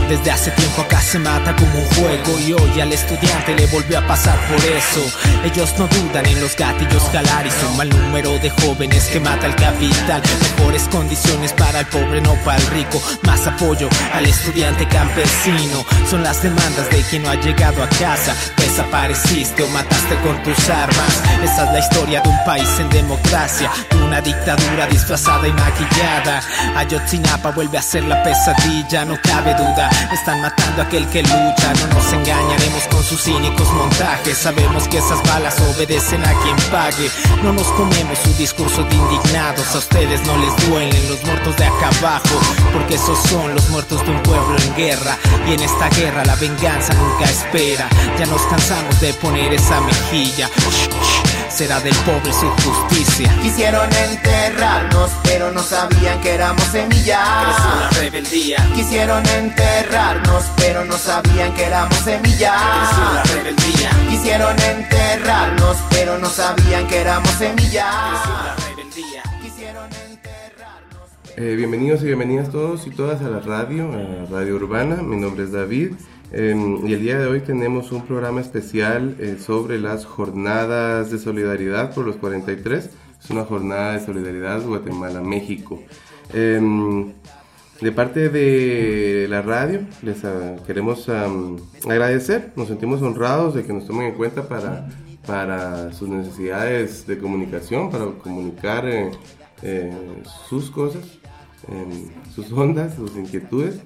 Desde hace tiempo acá se mata como un juego y hoy al estudiante le volvió a pasar por eso. Ellos no dudan en los gatillos jalar y son mal número de jóvenes que mata el capital. Mejores condiciones para el pobre, no para el rico. Más apoyo al estudiante campesino. Son las demandas de quien no ha llegado a casa. Desapareciste o mataste con tus armas. Esa es la historia de un país en democracia, de una dictadura disfrazada y maquillada. Ayotzinapa vuelve a ser la pesadilla, no cabe duda. Están matando a aquel que lucha. No nos engañaremos con sus cínicos montajes. Sabemos que esas balas obedecen a quien pague. No nos comemos su discurso de indignados. A ustedes no les duelen los muertos de acá abajo, porque esos son los muertos de un pueblo en guerra. Y en esta guerra la venganza nunca espera. Ya nos cansamos de poner esa mejilla. Será del pobre su justicia. Quisieron enterrarnos, pero no sabían que éramos semillas. Creció la rebeldía. Quisieron enterrarnos, pero no sabían que éramos semillas. Creció la rebeldía. Quisieron enterrarnos, pero no sabían que éramos semillas. Creció la rebeldía. Quisieron enterrarnos. Bienvenidos y bienvenidas todos y todas a la Radio Urbana. Mi nombre es David. Y el día de hoy tenemos un programa especial sobre las jornadas de solidaridad por los 43. Es una jornada de solidaridad Guatemala-México. De parte de la radio les queremos agradecer. Nos sentimos honrados de que nos tomen en cuenta para sus necesidades de comunicación, para comunicar sus cosas, sus ondas, sus inquietudes.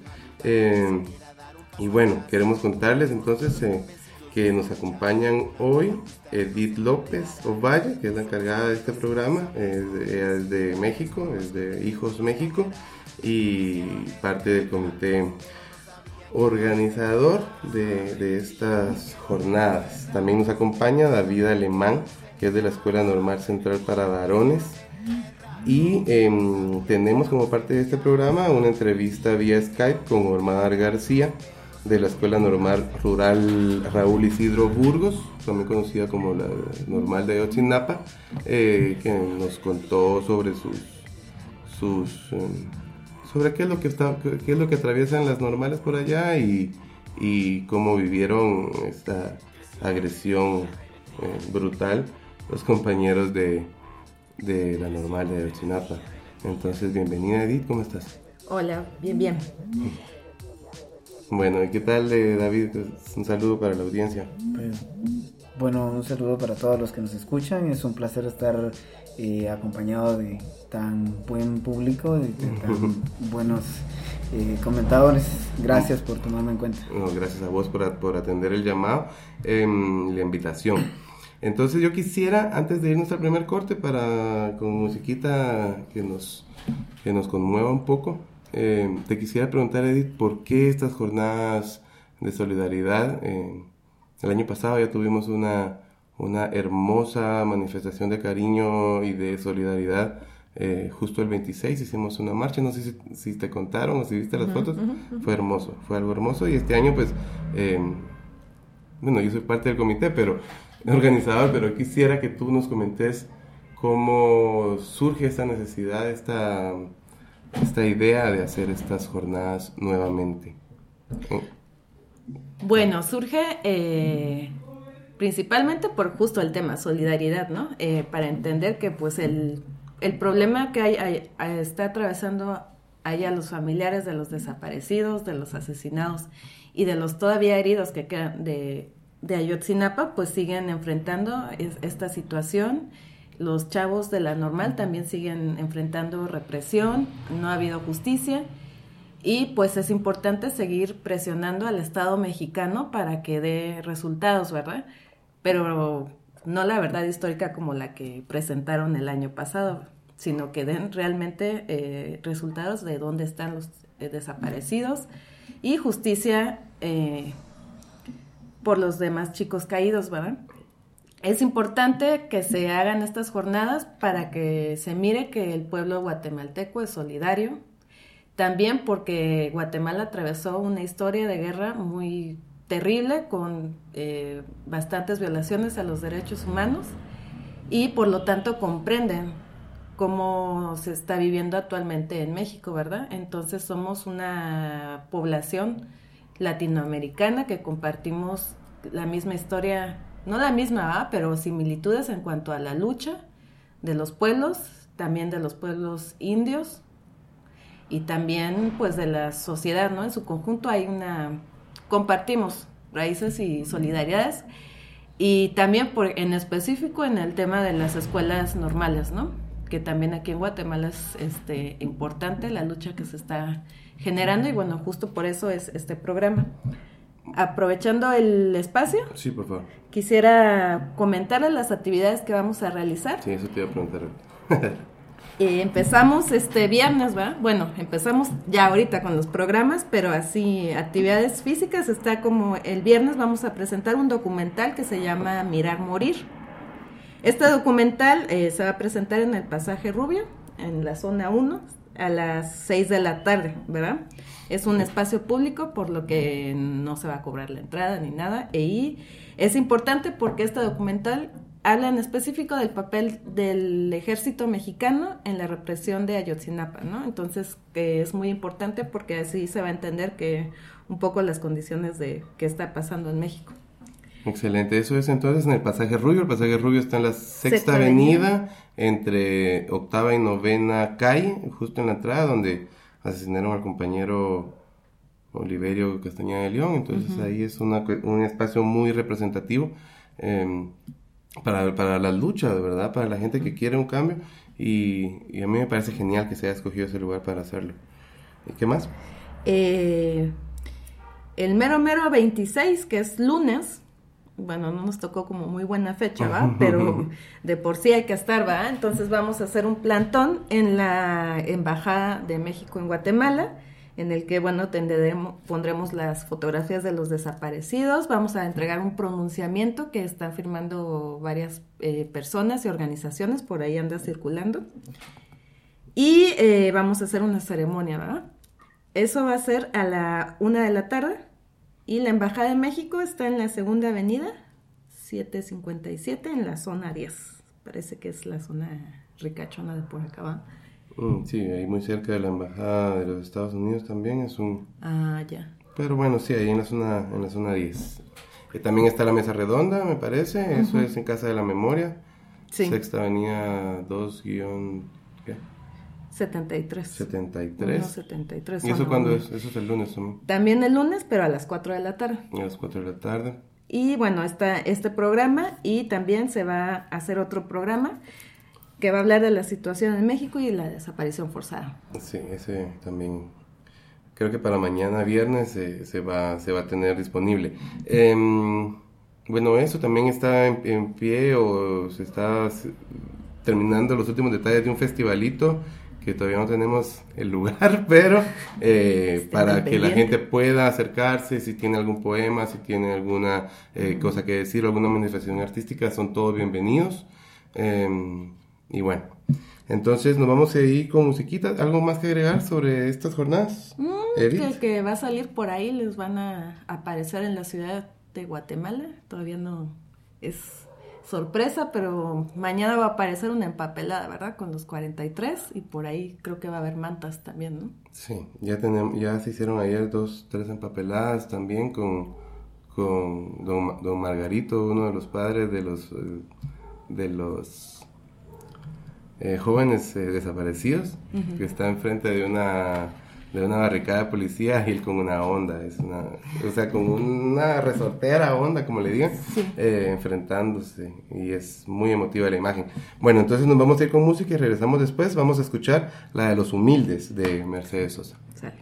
Y bueno, queremos contarles entonces que nos acompañan hoy Edith López Ovalle, que es la encargada de este programa. Ella es de México, es de Hijos México y parte del comité organizador de estas jornadas. También nos acompaña David Alemán, que es de la Escuela Normal Central para Varones. Y tenemos como parte de este programa una entrevista vía Skype con Omar García, de la Escuela Normal Rural Raúl Isidro Burgos, también conocida como la Normal de Ayotzinapa, que nos contó sobre sobre qué es lo que atraviesan las normales por allá y cómo vivieron esta agresión brutal los compañeros de la Normal de Ayotzinapa. Entonces, bienvenida Edith, ¿cómo estás? Hola, bien. Bueno, ¿y qué tal, David? Un saludo para la audiencia. Pues, bueno, un saludo para todos los que nos escuchan. Es un placer estar acompañado de tan buen público, de tan buenos comentadores. Gracias por tomarme en cuenta. No, gracias a vos por atender el llamado, la invitación. Entonces yo quisiera, antes de irnos al primer corte, con musiquita que nos conmueva un poco, te quisiera preguntar, Edith, ¿por qué estas jornadas de solidaridad? El año pasado ya tuvimos una hermosa manifestación de cariño y de solidaridad. Justo el 26 hicimos una marcha, no sé si te contaron o si viste las fotos. Fue hermoso, fue algo hermoso. Y este año pues, bueno, yo soy parte del comité, pero organizador, pero quisiera que tú nos comentes cómo surge esta necesidad, esta idea de hacer estas jornadas nuevamente. Bueno, surge principalmente por justo el tema solidaridad, ¿no? Para entender que pues el problema que está atravesando allá los familiares de los desaparecidos, de los asesinados y de los todavía heridos que quedan de Ayotzinapa, pues siguen enfrentando esta situación. Los chavos de la Normal también siguen enfrentando represión, no ha habido justicia y pues es importante seguir presionando al Estado mexicano para que dé resultados, ¿verdad? Pero no la verdad histórica como la que presentaron el año pasado, sino que den realmente resultados de dónde están los desaparecidos y justicia por los demás chicos caídos, ¿verdad? Es importante que se hagan estas jornadas para que se mire que el pueblo guatemalteco es solidario, también porque Guatemala atravesó una historia de guerra muy terrible con bastantes violaciones a los derechos humanos y por lo tanto comprenden cómo se está viviendo actualmente en México, ¿verdad? Entonces somos una población latinoamericana, que compartimos la misma historia, no la misma, pero similitudes en cuanto a la lucha de los pueblos, también de los pueblos indios y también pues de la sociedad, ¿no? En su conjunto compartimos raíces y solidaridades, y también en específico en el tema de las escuelas normales, ¿no? Que también aquí en Guatemala es importante la lucha que se está generando, y bueno, justo por eso es este programa. Aprovechando el espacio, sí, por favor, quisiera comentarles las actividades que vamos a realizar. Sí, eso te iba a preguntar. Empezamos este viernes, ¿va? Bueno, empezamos ya ahorita con los programas, pero así, actividades físicas, está como el viernes vamos a presentar un documental que se llama Mirar Morir. Este documental se va a presentar en el Pasaje Rubio, en la zona 1, a las 6 de la tarde, ¿verdad? Es un espacio público, por lo que no se va a cobrar la entrada ni nada, y es importante porque este documental habla en específico del papel del ejército mexicano en la represión de Ayotzinapa, ¿no? Entonces, es muy importante porque así se va a entender que un poco las condiciones de qué está pasando en México. Excelente, eso es entonces en el Pasaje Rubio. El Pasaje Rubio está en la Sexta Avenida, entre Octava y Novena Calle, justo en la entrada donde asesinaron al compañero Oliverio Castañeda de León. Entonces ahí es un espacio muy representativo para la lucha, de verdad, para la gente que quiere un cambio, y a mí me parece genial que se haya escogido ese lugar para hacerlo. ¿Y qué más? El mero 26, que es lunes, bueno, no nos tocó como muy buena fecha, ¿va? Pero de por sí hay que estar, ¿va? Entonces vamos a hacer un plantón en la Embajada de México en Guatemala, en el que, bueno, pondremos las fotografías de los desaparecidos, vamos a entregar un pronunciamiento que está firmando varias personas y organizaciones, por ahí anda circulando, y vamos a hacer una ceremonia, ¿verdad? Eso va a ser a la 1 de la tarde, y la Embajada de México está en la Segunda Avenida, 757, en la zona 10, parece que es la zona ricachona de por acá, ¿va? Sí, ahí muy cerca de la Embajada de los Estados Unidos también es un... Ah, ya. Pero bueno, sí, ahí en la zona 10. También está la Mesa Redonda, me parece, eso es en Casa de la Memoria. Sí. Sexta Avenida 2-... ¿qué? 73. 73. 73. ¿Y eso cuándo es? Eso es el lunes también. También el lunes, pero a las 4 de la tarde. A las 4 de la tarde. Y bueno, está este programa, y también se va a hacer otro programa que va a hablar de la situación en México y la desaparición forzada. Sí, ese también creo que para mañana viernes se va a tener disponible. Bueno, eso también está en pie, o se está terminando los últimos detalles de un festivalito que todavía no tenemos el lugar, pero para que la gente pueda acercarse, si tiene algún poema, si tiene alguna cosa que decir, alguna manifestación artística, son todos bienvenidos. Y bueno, entonces nos vamos a ir con musiquita. ¿Algo más que agregar sobre estas jornadas? Que va a salir por ahí, les van a aparecer en la ciudad de Guatemala. Todavía no es sorpresa, pero mañana va a aparecer una empapelada, ¿verdad? Con los 43, y por ahí creo que va a haber mantas también, ¿no? Sí, ya se hicieron ayer 2-3 empapeladas también con don Margarito, uno de los padres de los jóvenes desaparecidos, que está enfrente de una barricada de policía, y él con una honda, con una resortera honda, como le digan, sí. Enfrentándose, y es muy emotiva la imagen. Bueno, entonces nos vamos a ir con música y regresamos después. Vamos a escuchar la de Los Humildes de Mercedes Sosa. Sale.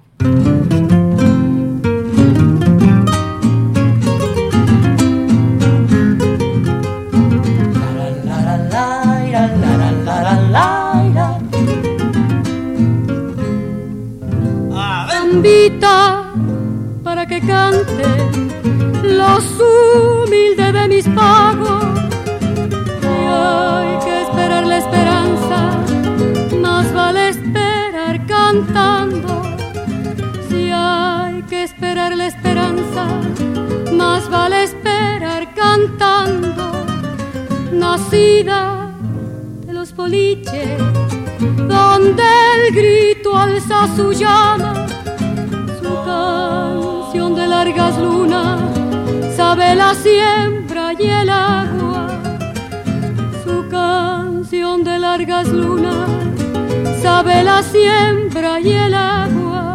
Invita para que cante los humildes de mis pagos. Y hay que esperar la esperanza, más vale esperar cantando. Si hay que esperar la esperanza, más vale esperar cantando. Nacida de los boliches, donde el grito alza su llama, canción de la largas lunas sabe la siembra y el agua. Su canción de largas lunas sabe la siembra y el agua.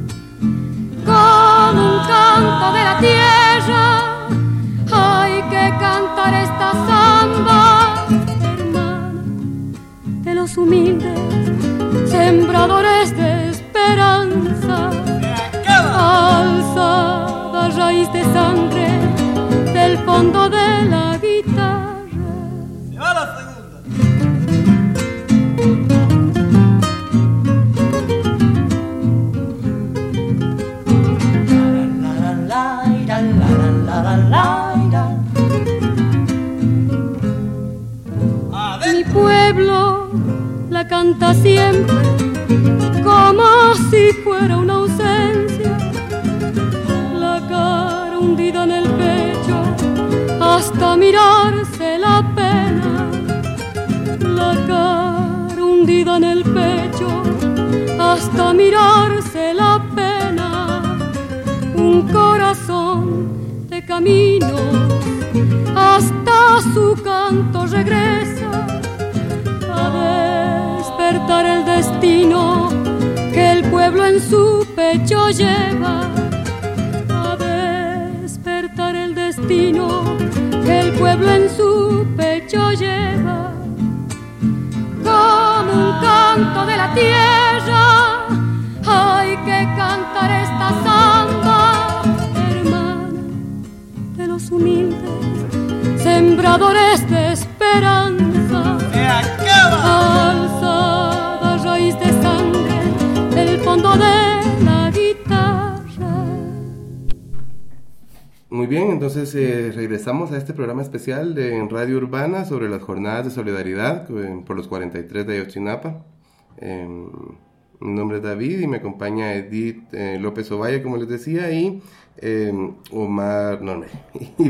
Con un canto de la tierra hay que cantar esta samba, hermana de los humildes sembradores de esperanza. Alzada raíz de sangre del fondo de la guitarra. Se va la segunda. Mi pueblo la canta siempre como si fuera una ausencia, la cara hundida en el pecho hasta mirarse la pena, la cara hundida en el pecho hasta mirarse la pena. Un corazón de camino hasta su canto regresa a despertar el destino que el pueblo en su pecho lleva, a despertar el destino que el pueblo en su pecho lleva. Como un canto de la tierra hay que cantar esta samba, hermana de los humildes sembradores de esperanza. Alzada raíz de sangre del fondo de la guitarra. Muy bien, entonces regresamos a este programa especial de Radio Urbana sobre las jornadas de solidaridad por los 43 de Ayotzinapa. Mi nombre es David y me acompaña Edith López Ovalle, como les decía, y Omar, y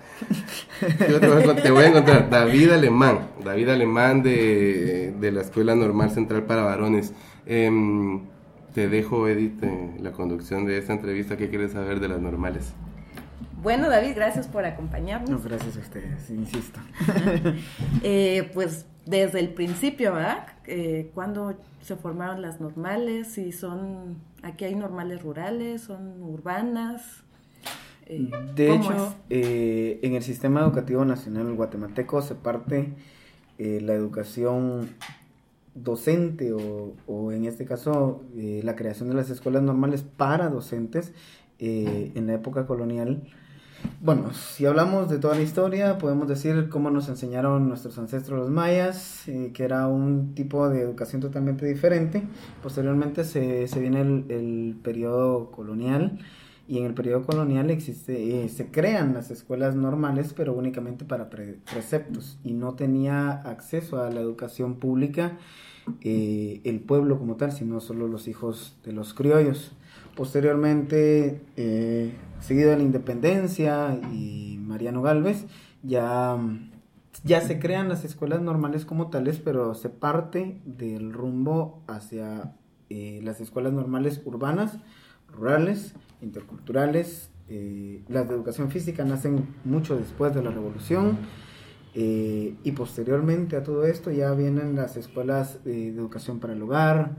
te voy a encontrar David Alemán de la Escuela Normal Central para Varones. Te dejo, Edith, la conducción de esta entrevista. ¿Qué quieres saber de las normales? Bueno, David, gracias por acompañarnos. No, gracias a ustedes, insisto. Pues desde el principio, ¿verdad? ¿Cuándo se formaron las normales? Si aquí hay normales rurales, son urbanas. De hecho, en el sistema educativo nacional guatemalteco se parte la educación docente o en este caso la creación de las escuelas normales para docentes en la época colonial. Bueno, si hablamos de toda la historia, podemos decir cómo nos enseñaron nuestros ancestros los mayas, que era un tipo de educación totalmente diferente. Posteriormente se viene el periodo colonial, y en el periodo colonial se crean las escuelas normales, pero únicamente para preceptos, y no tenía acceso a la educación pública el pueblo como tal, sino solo los hijos de los criollos. Posteriormente, seguido de la independencia y Mariano Gálvez, ya se crean las escuelas normales como tales, pero se parte del rumbo hacia las escuelas normales urbanas, rurales, interculturales. Las de educación física nacen mucho después de la revolución, y posteriormente a todo esto ya vienen las escuelas de educación para el hogar,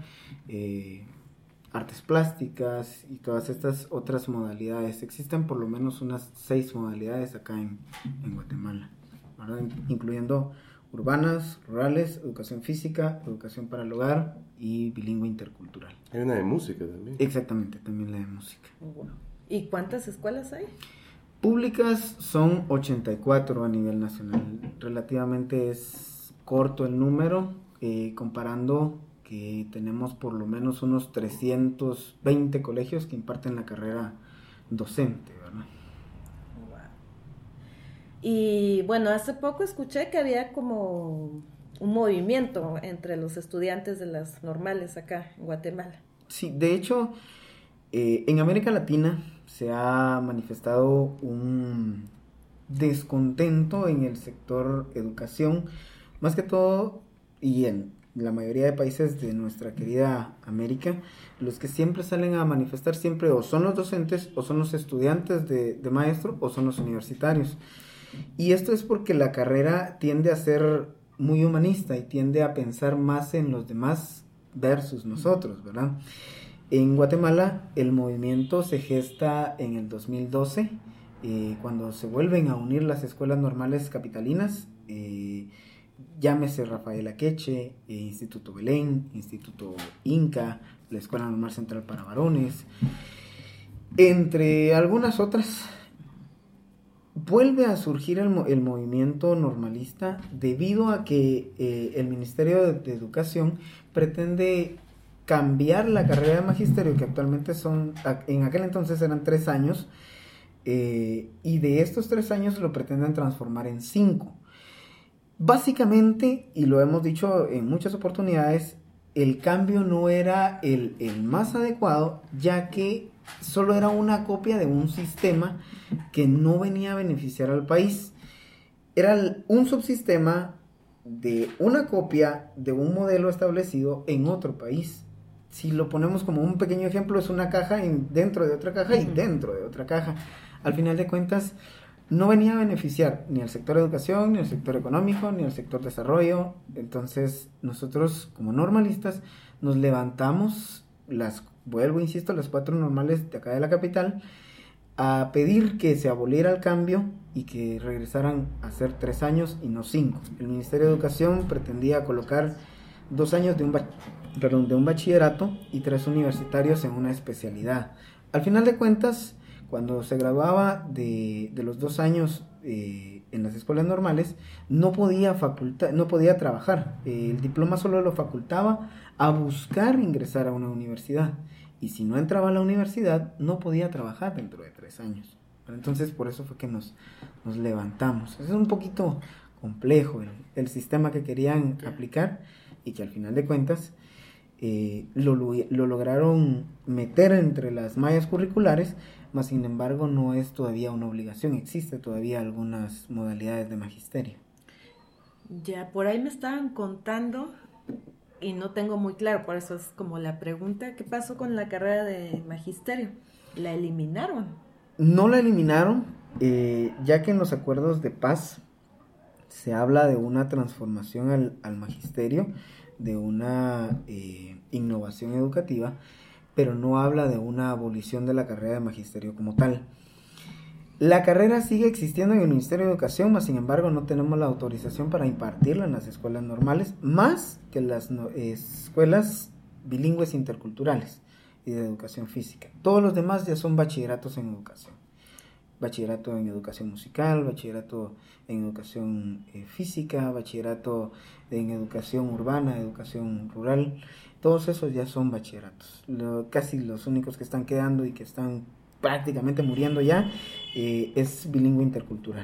artes plásticas y todas estas otras modalidades. Existen por lo menos unas 6 modalidades acá en Guatemala, ¿verdad? Incluyendo urbanas, rurales, educación física, educación para el hogar y bilingüe intercultural. Hay una de música también. Exactamente, también la de música. ¿Y cuántas escuelas hay? Públicas son 84 a nivel nacional. Relativamente es corto el número, comparando que tenemos por lo menos unos 320 colegios que imparten la carrera docente, ¿verdad? Y bueno, hace poco escuché que había como un movimiento entre los estudiantes de las normales acá en Guatemala. Sí, de hecho, en América Latina se ha manifestado un descontento en el sector educación, más que todo, y en la mayoría de países de nuestra querida América, los que siempre salen a manifestar siempre o son los docentes, o son los estudiantes de maestro, o son los universitarios. Y esto es porque la carrera tiende a ser muy humanista y tiende a pensar más en los demás versus nosotros, ¿verdad? En Guatemala el movimiento se gesta en el 2012, cuando se vuelven a unir las escuelas normales capitalinas, llámese Rafael Akeche, Instituto Belén, Instituto Inca, la Escuela Normal Central para Varones, entre algunas otras. Vuelve a surgir el movimiento normalista debido a que el Ministerio de Educación pretende cambiar la carrera de magisterio, que actualmente en aquel entonces eran 3 años, y de estos 3 años lo pretenden transformar en 5. Básicamente, y lo hemos dicho en muchas oportunidades, el cambio no era el más adecuado, ya que solo era una copia de un sistema que no venía a beneficiar al país. Era un subsistema de una copia de un modelo establecido en otro país. Si lo ponemos como un pequeño ejemplo, es una caja dentro de otra caja y dentro de otra caja. Al final de cuentas, no venía a beneficiar ni al sector educación, ni al sector económico, ni al sector desarrollo. Entonces, nosotros como normalistas nos levantamos, vuelvo, insisto, las 4 normales de acá de la capital, a pedir que se aboliera el cambio y que regresaran a ser 3 años y no 5. El Ministerio de Educación pretendía colocar 2 años de un bachillerato y 3 universitarios en una especialidad. Al final de cuentas, cuando se graduaba de los 2 años en las escuelas normales, no podía trabajar. El diploma solo lo facultaba a buscar ingresar a una universidad. Y si no entraba a la universidad, no podía trabajar dentro de 3 años. Entonces, por eso fue que nos levantamos. Es un poquito complejo el sistema que querían aplicar, y que al final de cuentas lo lograron meter entre las mallas curriculares, mas sin embargo no es todavía una obligación. Existe todavía algunas modalidades de magisterio. Ya, por ahí me estaban contando, y no tengo muy claro, por eso es como la pregunta, ¿qué pasó con la carrera de magisterio? ¿La eliminaron? No la eliminaron, ya que en los acuerdos de paz se habla de una transformación al magisterio, de una innovación educativa, pero no habla de una abolición de la carrera de magisterio como tal. La carrera sigue existiendo en el Ministerio de Educación, mas sin embargo no tenemos la autorización para impartirla en las escuelas normales, más que en las escuelas bilingües interculturales y de educación física. Todos los demás ya son bachilleratos en educación. Bachillerato en educación musical, bachillerato en educación física, bachillerato en educación urbana, educación rural. Todos esos ya son bachilleratos. Casi los únicos que están quedando y que están prácticamente muriendo ya es bilingüe intercultural.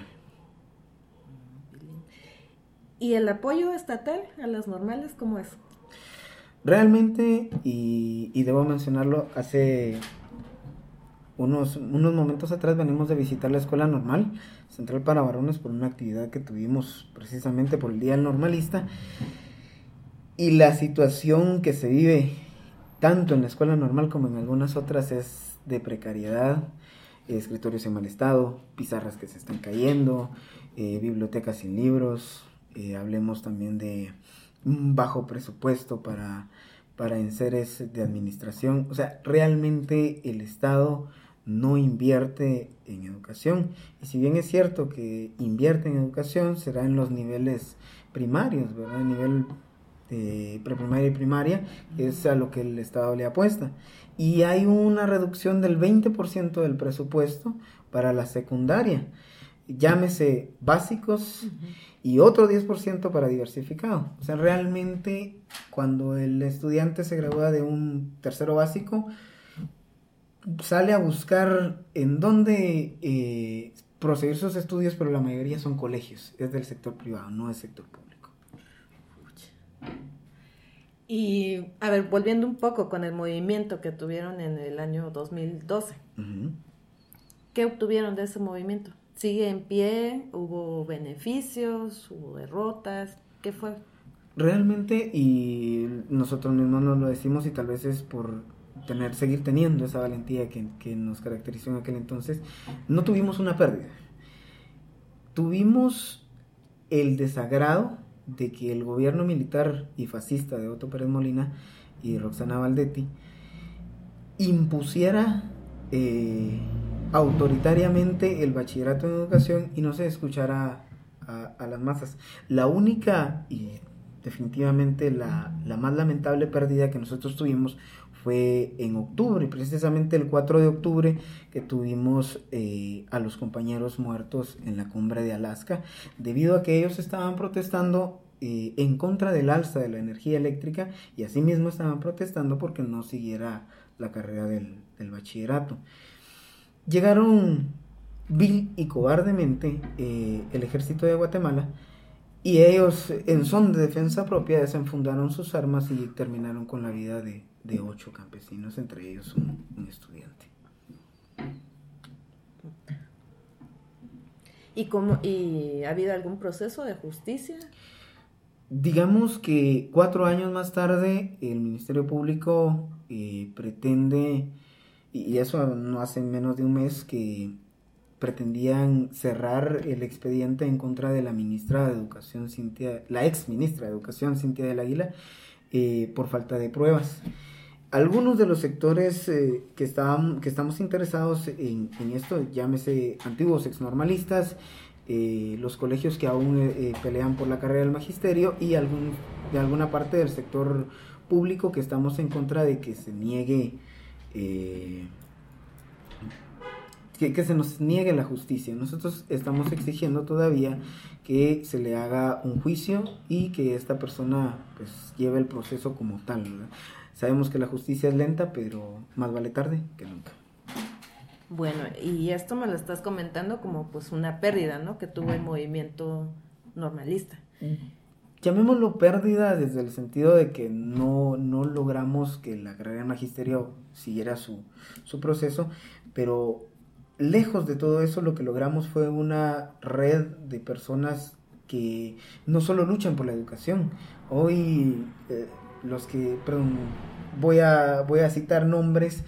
¿Y el apoyo estatal a las normales cómo es? Realmente, y debo mencionarlo, hace unos momentos atrás venimos de visitar la Escuela Normal Central para Varones por una actividad que tuvimos precisamente por el Día del Normalista, y la situación que se vive tanto en la Escuela Normal como en algunas otras es de precariedad, escritorios en mal estado, pizarras que se están cayendo, bibliotecas sin libros, hablemos también de un bajo presupuesto para enseres de administración. O sea, realmente el Estado no invierte en educación, y si bien es cierto que invierte en educación, será en los niveles primarios, ¿verdad? El nivel de preprimaria y primaria, que es a lo que el Estado le apuesta, y hay una reducción del 20% del presupuesto para la secundaria, llámese básicos, y otro 10% para diversificado. O sea, realmente cuando el estudiante se gradúa de un tercero básico, sale a buscar en dónde proseguir sus estudios, pero la mayoría son colegios, es del sector privado, no del sector público. Y, a ver, volviendo un poco con el movimiento que tuvieron en el año 2012, ¿qué obtuvieron de ese movimiento? ¿Sigue en pie? ¿Hubo beneficios? ¿Hubo derrotas? ¿Qué fue? Realmente, y nosotros mismos nos lo decimos, y tal vez es por seguir teniendo esa valentía que nos caracterizó en aquel entonces, no tuvimos una pérdida. Tuvimos el desagrado de que el gobierno militar y fascista de Otto Pérez Molina y Roxana Valdetti impusiera autoritariamente el bachillerato en educación y no se escuchara a las masas. La única y definitivamente la más lamentable pérdida que nosotros tuvimos fue en octubre, precisamente el 4 de octubre, que tuvimos a los compañeros muertos en la cumbre de Alaska, debido a que ellos estaban protestando en contra del alza de la energía eléctrica, y asimismo estaban protestando porque no siguiera la carrera del bachillerato. Llegaron vil y cobardemente el ejército de Guatemala, y ellos, en son de defensa propia, desenfundaron sus armas y terminaron con la vida de 8 campesinos, entre ellos un estudiante. ¿Y ha habido algún proceso de justicia? Digamos que 4 años más tarde el Ministerio Público pretende, y eso no hace menos de un mes, que pretendían cerrar el expediente en contra de la ministra de Educación, la ex ministra de Educación, Cintia del Águila, por falta de pruebas. Algunos de los sectores que estamos interesados en esto, llámese antiguos exnormalistas, los colegios que aún pelean por la carrera del magisterio, y de alguna parte del sector público que estamos en contra de que se niegue que se nos niegue la justicia. Nosotros estamos exigiendo todavía que se le haga un juicio y que esta persona pues lleve el proceso como tal, ¿verdad? Sabemos que la justicia es lenta, pero más vale tarde que nunca. Bueno, y esto me lo estás comentando como pues una pérdida, ¿no?, que tuvo el movimiento normalista. Llamémoslo pérdida desde el sentido de que no logramos que la carrera de magisterio siguiera su proceso, pero lejos de todo eso, lo que logramos fue una red de personas que no solo luchan por la educación. Hoy voy a citar nombres,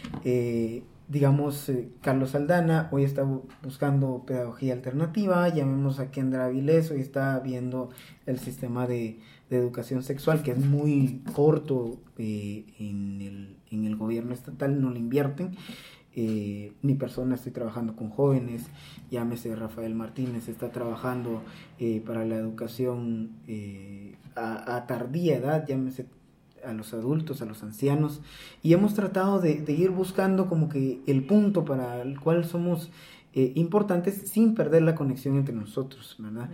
Carlos Aldana hoy está buscando pedagogía alternativa, llamemos a Kendra Avilés, hoy está viendo el sistema de educación sexual, que es muy corto en el gobierno estatal, no le invierten. Mi persona, estoy trabajando con jóvenes, llámese Rafael Martínez, está trabajando para la educación a tardía edad, llámese a los adultos, a los ancianos, y hemos tratado de ir buscando como que el punto para el cual somos importantes sin perder la conexión entre nosotros, ¿verdad?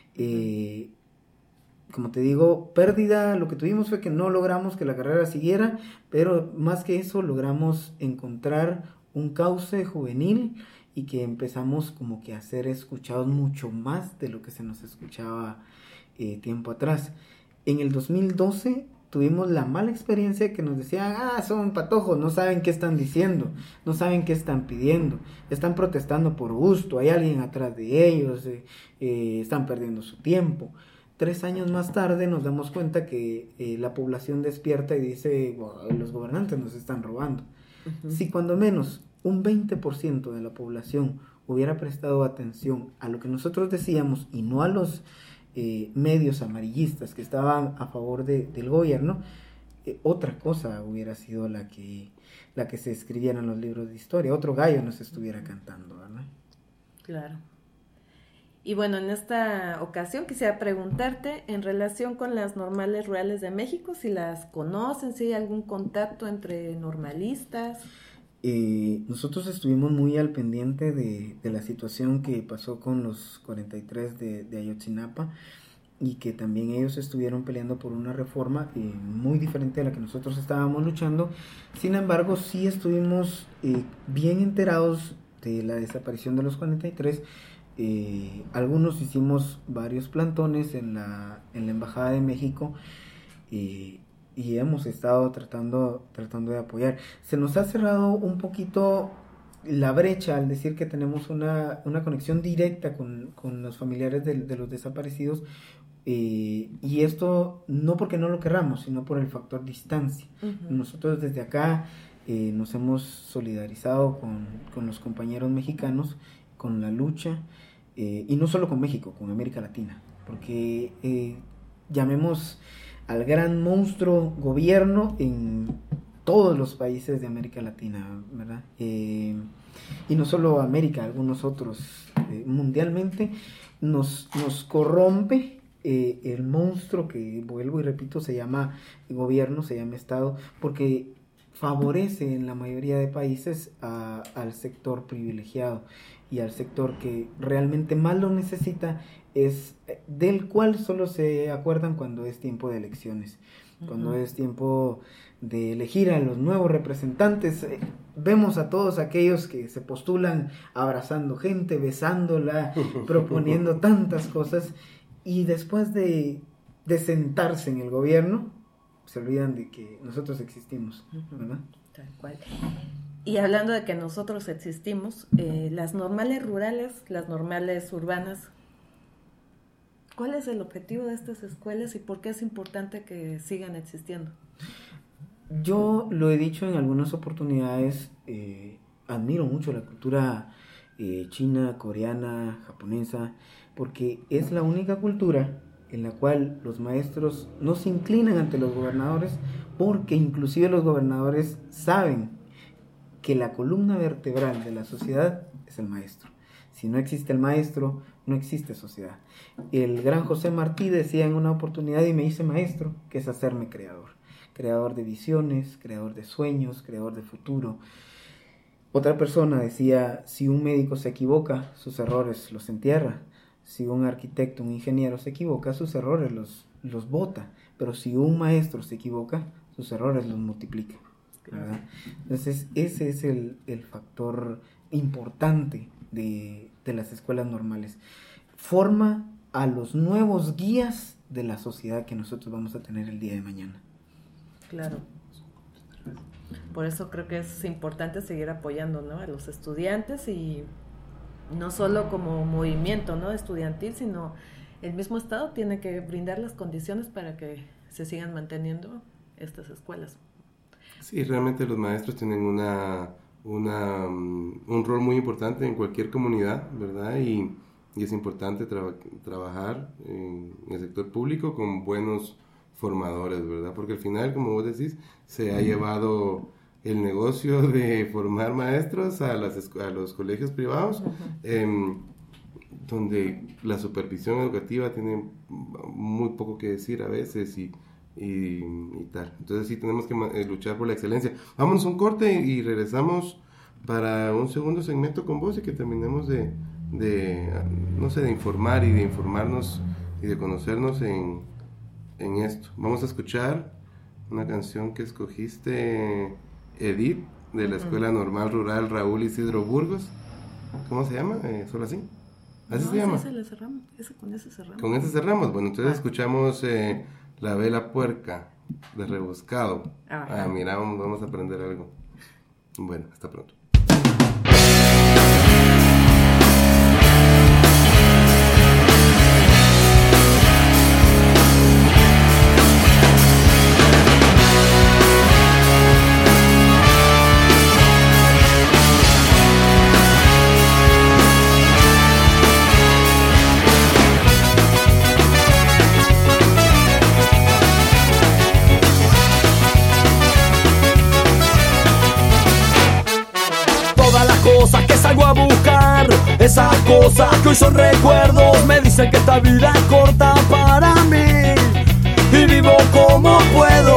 Como te digo, pérdida, lo que tuvimos fue que no logramos que la carrera siguiera, pero más que eso logramos encontrar un cauce juvenil y que empezamos como que a ser escuchados mucho más de lo que se nos escuchaba tiempo atrás. En el 2012 tuvimos la mala experiencia que nos decían, son patojos, no saben qué están diciendo, no saben qué están pidiendo, están protestando por gusto, hay alguien atrás de ellos, están perdiendo su tiempo. 3 años más tarde nos damos cuenta que la población despierta y dice, los gobernantes nos están robando. Uh-huh. Si cuando menos un 20% de la población hubiera prestado atención a lo que nosotros decíamos y no a los medios amarillistas que estaban a favor del gobierno, otra cosa hubiera sido la que se escribiera en los libros de historia, otro gallo nos estuviera cantando, ¿verdad? Claro. Y bueno, en esta ocasión quisiera preguntarte en relación con las normales rurales de México, si las conocen, si hay algún contacto entre normalistas. Nosotros estuvimos muy al pendiente de la situación que pasó con los 43 de Ayotzinapa, y que también ellos estuvieron peleando por una reforma muy diferente a la que nosotros estábamos luchando. Sin embargo, sí estuvimos bien enterados de la desaparición de los 43. Algunos hicimos varios plantones en la Embajada de México y hemos estado tratando de apoyar. Se nos ha cerrado un poquito la brecha al decir que tenemos una conexión directa con los familiares de los desaparecidos, Y esto no porque no lo querramos, sino por el factor distancia. Nosotros desde acá nos hemos solidarizado con los compañeros mexicanos, con la lucha, y no solo con México, con América Latina, porque llamemos al gran monstruo gobierno en todos los países de América Latina, ¿verdad? Y no solo América, algunos otros mundialmente nos corrompe el monstruo que, vuelvo y repito, se llama gobierno, se llama Estado, porque favorece en la mayoría de países al sector privilegiado y al sector que realmente más lo necesita, es del cual solo se acuerdan cuando es tiempo de elecciones, cuando es tiempo de elegir a los nuevos representantes. Vemos a todos aquellos que se postulan abrazando gente, besándola, proponiendo tantas cosas, y después de sentarse en el gobierno se olvidan de que nosotros existimos, ¿verdad? Tal cual. Y hablando de que nosotros existimos, las normales rurales, las normales urbanas, ¿cuál es el objetivo de estas escuelas y por qué es importante que sigan existiendo? Yo lo he dicho en algunas oportunidades, admiro mucho la cultura china, coreana, japonesa, porque es la única cultura en la cual los maestros no se inclinan ante los gobernadores, porque inclusive los gobernadores saben que la columna vertebral de la sociedad es el maestro. Si no existe el maestro, no existe sociedad. El gran José Martí decía en una oportunidad, y me hice maestro, que es hacerme creador. Creador de visiones, creador de sueños, creador de futuro. Otra persona decía, si un médico se equivoca, sus errores los entierra. Si un arquitecto, un ingeniero se equivoca, sus errores los bota. Pero si un maestro se equivoca, sus errores los multiplica, ¿verdad? Entonces ese es el factor importante de las escuelas normales. Forma a los nuevos guías de la sociedad que nosotros vamos a tener el día de mañana. Claro. Por eso creo que es importante seguir apoyando, ¿no?, a los estudiantes, y no solo como movimiento, ¿no?, estudiantil, sino el mismo Estado tiene que brindar las condiciones para que se sigan manteniendo estas escuelas. Sí, realmente los maestros tienen un rol muy importante en cualquier comunidad, ¿verdad? Y es importante trabajar en el sector público con buenos formadores, ¿verdad? Porque al final, como vos decís, se ha llevado el negocio de formar maestros a los colegios privados, donde la supervisión educativa tiene muy poco que decir a veces y tal. Entonces sí tenemos que luchar por la excelencia. Vámonos a un corte y regresamos para un segundo segmento con vos y que terminemos de informar y de informarnos y de conocernos en esto. Vamos a escuchar una canción que escogiste, Edith, de la Escuela Normal Rural Raúl Isidro Burgos. ¿Cómo se llama? ¿Solo así? ¿Así se llama? Con ese cerramos. Con ese cerramos. Bueno, entonces escuchamos La Vela Puerca de Rebuscado. Mira, vamos a aprender algo. Bueno, hasta pronto. Salgo a buscar esas cosas que hoy son recuerdos. Me dicen que esta vida es corta para mí y vivo como puedo.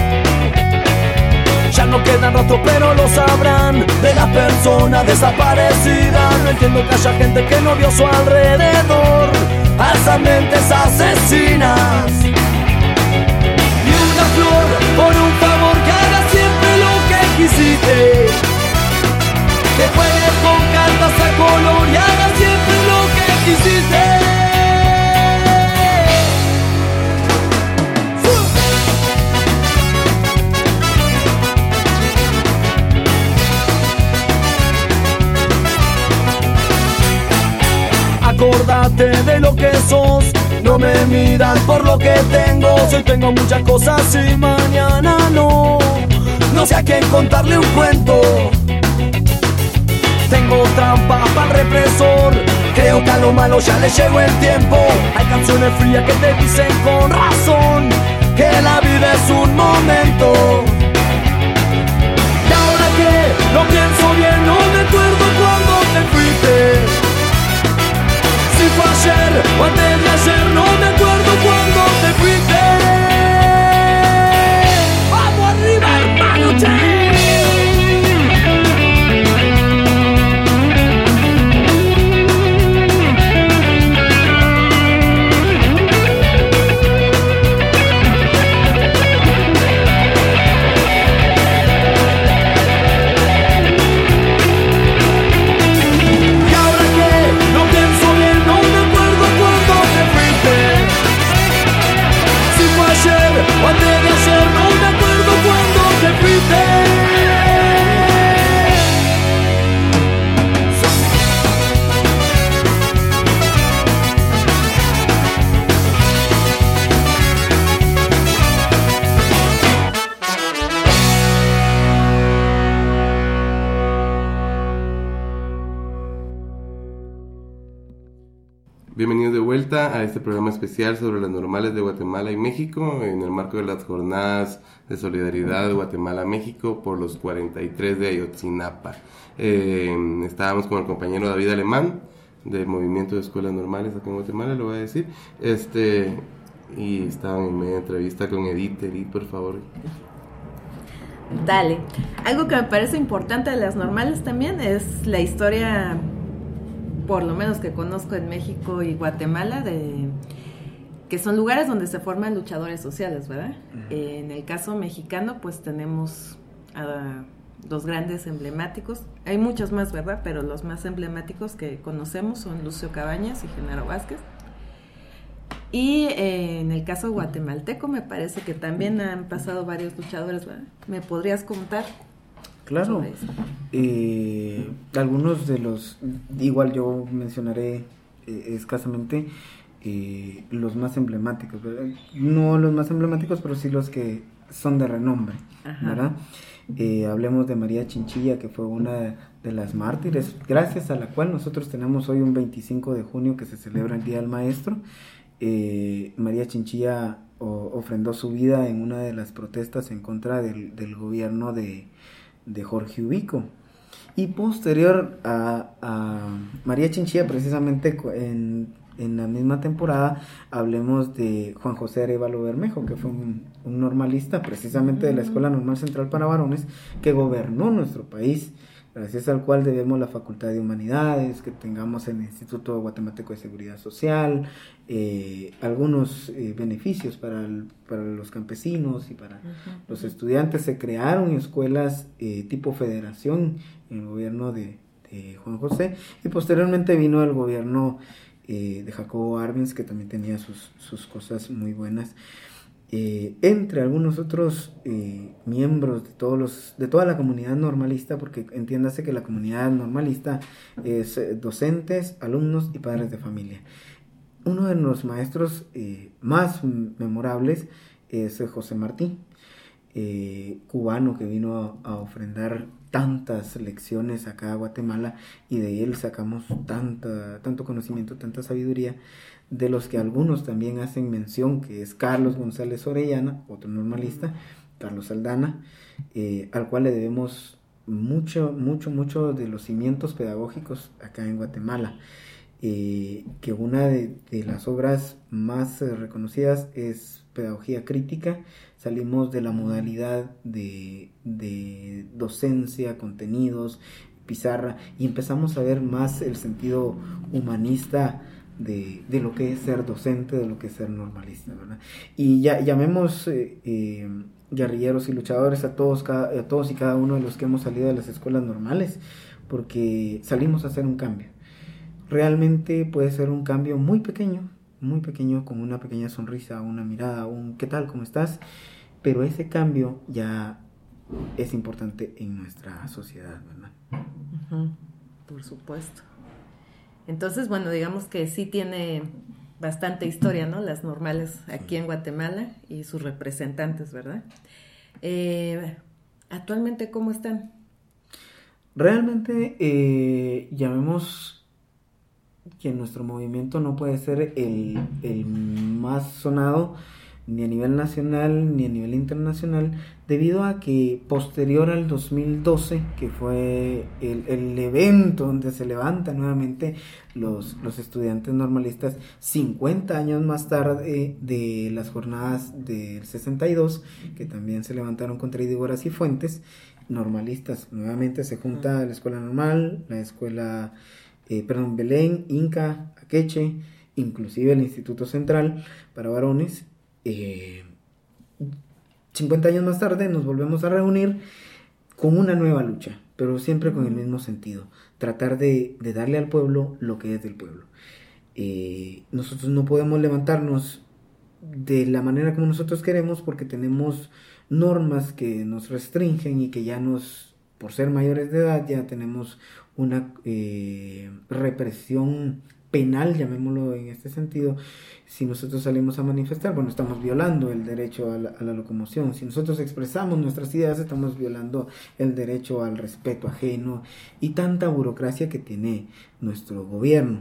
Ya no quedan rastros, pero lo sabrán, de las personas desaparecidas. No entiendo que haya gente que no vio a su alrededor a esas mentes asesinas. Y una flor por un favor que haga siempre lo que quisiste, que juegues con cartas a color y hagas siempre lo que quisiste. Acordate de lo que sos, No me midan por lo que tengo, si hoy tengo muchas cosas y mañana no. No sé a quién contarle un cuento. Tengo trampas para el represor, creo que a lo malo ya le llegó el tiempo. Hay canciones frías que te dicen con razón que la vida es un momento. Y ahora que lo pienso bien, no me acuerdo cuando te fuiste. Si fue ayer o antes de ayer, no me acuerdo cuando te fuiste. ¡Vamos arriba, hermano! ¡Che! Bienvenidos de vuelta a este programa especial sobre las normales de Guatemala y México en el marco de las jornadas de solidaridad de Guatemala-México por los 43 de Ayotzinapa. Estábamos con el compañero David Alemán del Movimiento de Escuelas Normales acá en Guatemala, lo voy a decir, y estaban en media entrevista con Edith. Edith, por favor. Dale. Algo que me parece importante de las normales también es la historia, por lo menos que conozco en México y Guatemala, de que son lugares donde se forman luchadores sociales, ¿verdad? En el caso mexicano, pues tenemos a los grandes emblemáticos. Hay muchos más, ¿verdad? Pero los más emblemáticos que conocemos son Lucio Cabañas y Genaro Vázquez. Y en el caso guatemalteco me parece que también han pasado varios luchadores, ¿verdad? ¿Me podrías contar? Claro, algunos de los, igual yo mencionaré escasamente los más emblemáticos, ¿verdad? No los más emblemáticos, pero sí los que son de renombre, ¿verdad? Hablemos de María Chinchilla, que fue una de las mártires, gracias a la cual nosotros tenemos hoy un 25 de junio que se celebra el Día del Maestro. María Chinchilla ofrendó su vida en una de las protestas en contra del gobierno de Jorge Ubico, y posterior a María Chinchilla, precisamente en la misma temporada, hablemos de Juan José Arévalo Bermejo, que fue un normalista precisamente de la Escuela Normal Central para Varones, que gobernó nuestro país, gracias al cual debemos la Facultad de Humanidades, que tengamos el Instituto Guatemalteco de Seguridad Social, algunos beneficios para los campesinos y para los estudiantes. Se crearon escuelas tipo federación en el gobierno de Juan José, y posteriormente vino el gobierno de Jacobo Arbenz, que también tenía sus cosas muy buenas. Entre algunos otros miembros de toda la comunidad normalista, porque entiéndase que la comunidad normalista es docentes, alumnos y padres de familia. Uno de los maestros más memorables es José Martí, cubano, que vino a ofrendar tantas lecciones acá a Guatemala, y de él sacamos tanto conocimiento, tanta sabiduría, de los que algunos también hacen mención, que es Carlos González Orellana, otro normalista, Carlos Aldana, al cual le debemos mucho de los cimientos pedagógicos acá en Guatemala. Que una de las obras más reconocidas es Pedagogía Crítica. Salimos de la modalidad de docencia, contenidos, pizarra, y empezamos a ver más el sentido humanista de lo que es ser docente, de lo que es ser normalista, ¿verdad? Y llamemos guerrilleros y luchadores a todos y cada uno de los que hemos salido de las escuelas normales, porque salimos a hacer un cambio. Realmente puede ser un cambio muy pequeño, con una pequeña sonrisa, una mirada, un ¿qué tal? ¿Cómo estás? Pero ese cambio ya es importante en nuestra sociedad, ¿verdad? Por supuesto. Entonces, bueno, digamos que sí tiene bastante historia, ¿no? Las normales aquí en Guatemala y sus representantes, ¿verdad? Actualmente, ¿cómo están? Realmente, llamemos que nuestro movimiento no puede ser el más sonado ni a nivel nacional ni a nivel internacional, debido a que posterior al 2012, que fue el evento donde se levantan nuevamente los estudiantes normalistas, 50 años más tarde de las jornadas del 62, que también se levantaron contra Idígoras y Fuentes, normalistas nuevamente se junta la escuela normal, la escuela Belén, Inca, Akeche, inclusive el Instituto Central para varones. 50 años más tarde nos volvemos a reunir con una nueva lucha, pero siempre con el mismo sentido, tratar de darle al pueblo lo que es del pueblo. Nosotros no podemos levantarnos de la manera como nosotros queremos, porque tenemos normas que nos restringen y que ya por ser mayores de edad, ya tenemos una represión penal, llamémoslo en este sentido. Si nosotros salimos a manifestar, bueno, estamos violando el derecho a la locomoción. Si nosotros expresamos nuestras ideas, estamos violando el derecho al respeto ajeno y tanta burocracia que tiene nuestro gobierno.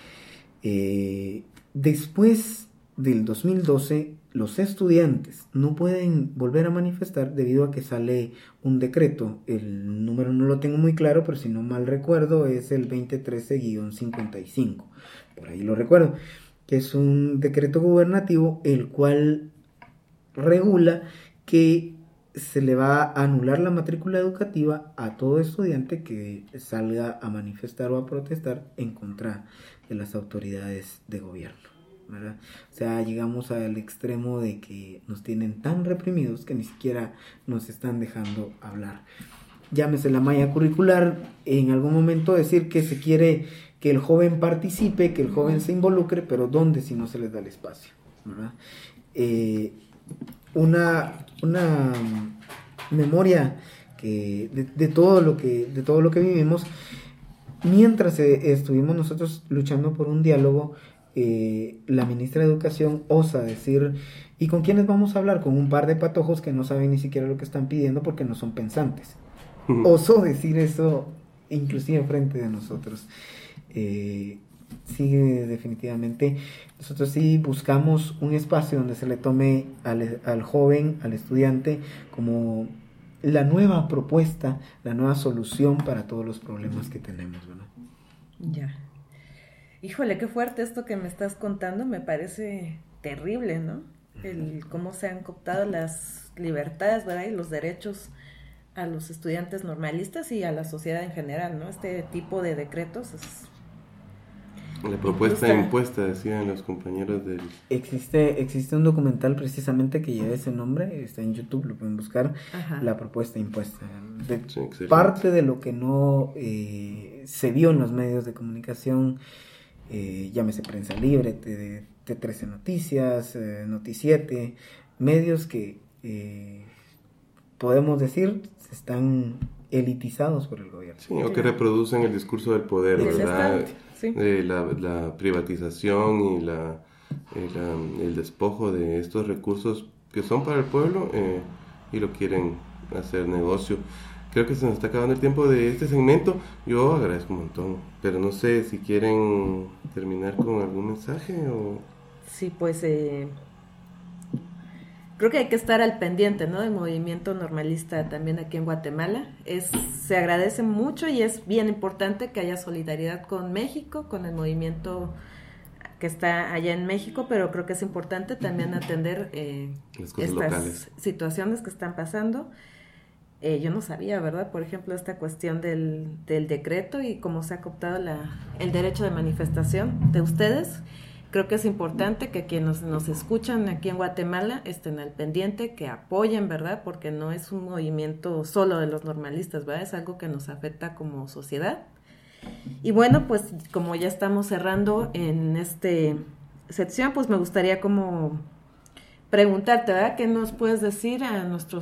Después del 2012, los estudiantes no pueden volver a manifestar debido a que sale un decreto. El número no lo tengo muy claro, pero si no mal recuerdo es el 2013-55. Por ahí lo recuerdo, que es un decreto gubernativo el cual regula que se le va a anular la matrícula educativa a todo estudiante que salga a manifestar o a protestar en contra de las autoridades de gobierno, ¿verdad? O sea, llegamos al extremo de que nos tienen tan reprimidos que ni siquiera nos están dejando hablar. Llámese la malla curricular, en algún momento decir que se quiere que el joven participe, que el joven se involucre, pero ¿dónde si no se les da el espacio? ¿Verdad? Una memoria que de todo lo que vivimos, mientras estuvimos nosotros luchando por un diálogo, la ministra de Educación osa decir, ¿y con quiénes vamos a hablar? Con un par de patojos que no saben ni siquiera lo que están pidiendo porque no son pensantes. Osó decir eso inclusive frente de nosotros. Sí, definitivamente nosotros sí buscamos un espacio donde se le tome al joven, al estudiante, como la nueva propuesta, la nueva solución para todos los problemas que tenemos, ¿verdad? Ya. Híjole, qué fuerte esto que me estás contando, me parece terrible, ¿no? El cómo se han cooptado las libertades, ¿verdad? Y los derechos a los estudiantes normalistas y a la sociedad en general, ¿no? Este tipo de decretos es... La propuesta impuesta, decían los compañeros del... Existe un documental precisamente que lleva ese nombre, está en YouTube, lo pueden buscar. Ajá. La propuesta impuesta. Parte de lo que no se vio en los medios de comunicación, llámese Prensa Libre, T13 Noticias, Noti7, medios que podemos decir están elitizados por el gobierno. Sí, o que reproducen el discurso del poder, ¿verdad? Sí. La privatización y el despojo de estos recursos que son para el pueblo y lo quieren hacer negocio. Creo que se nos está acabando el tiempo de este segmento. Yo agradezco un montón, pero no sé si quieren terminar con algún mensaje o... Sí, pues creo que hay que estar al pendiente, ¿no? Del movimiento normalista también aquí en Guatemala. Se agradece mucho y es bien importante que haya solidaridad con México, con el movimiento que está allá en México, pero creo que es importante también atender estas locales. Situaciones que están pasando. Yo no sabía, ¿verdad? Por ejemplo, esta cuestión del decreto y cómo se ha cooptado el derecho de manifestación de ustedes. Creo que es importante que quienes nos escuchan aquí en Guatemala estén al pendiente, que apoyen, ¿verdad? Porque no es un movimiento solo de los normalistas, ¿verdad? Es algo que nos afecta como sociedad. Y bueno, pues como ya estamos cerrando en esta sección, pues me gustaría como preguntarte, ¿verdad? ¿Qué nos puedes decir a nuestro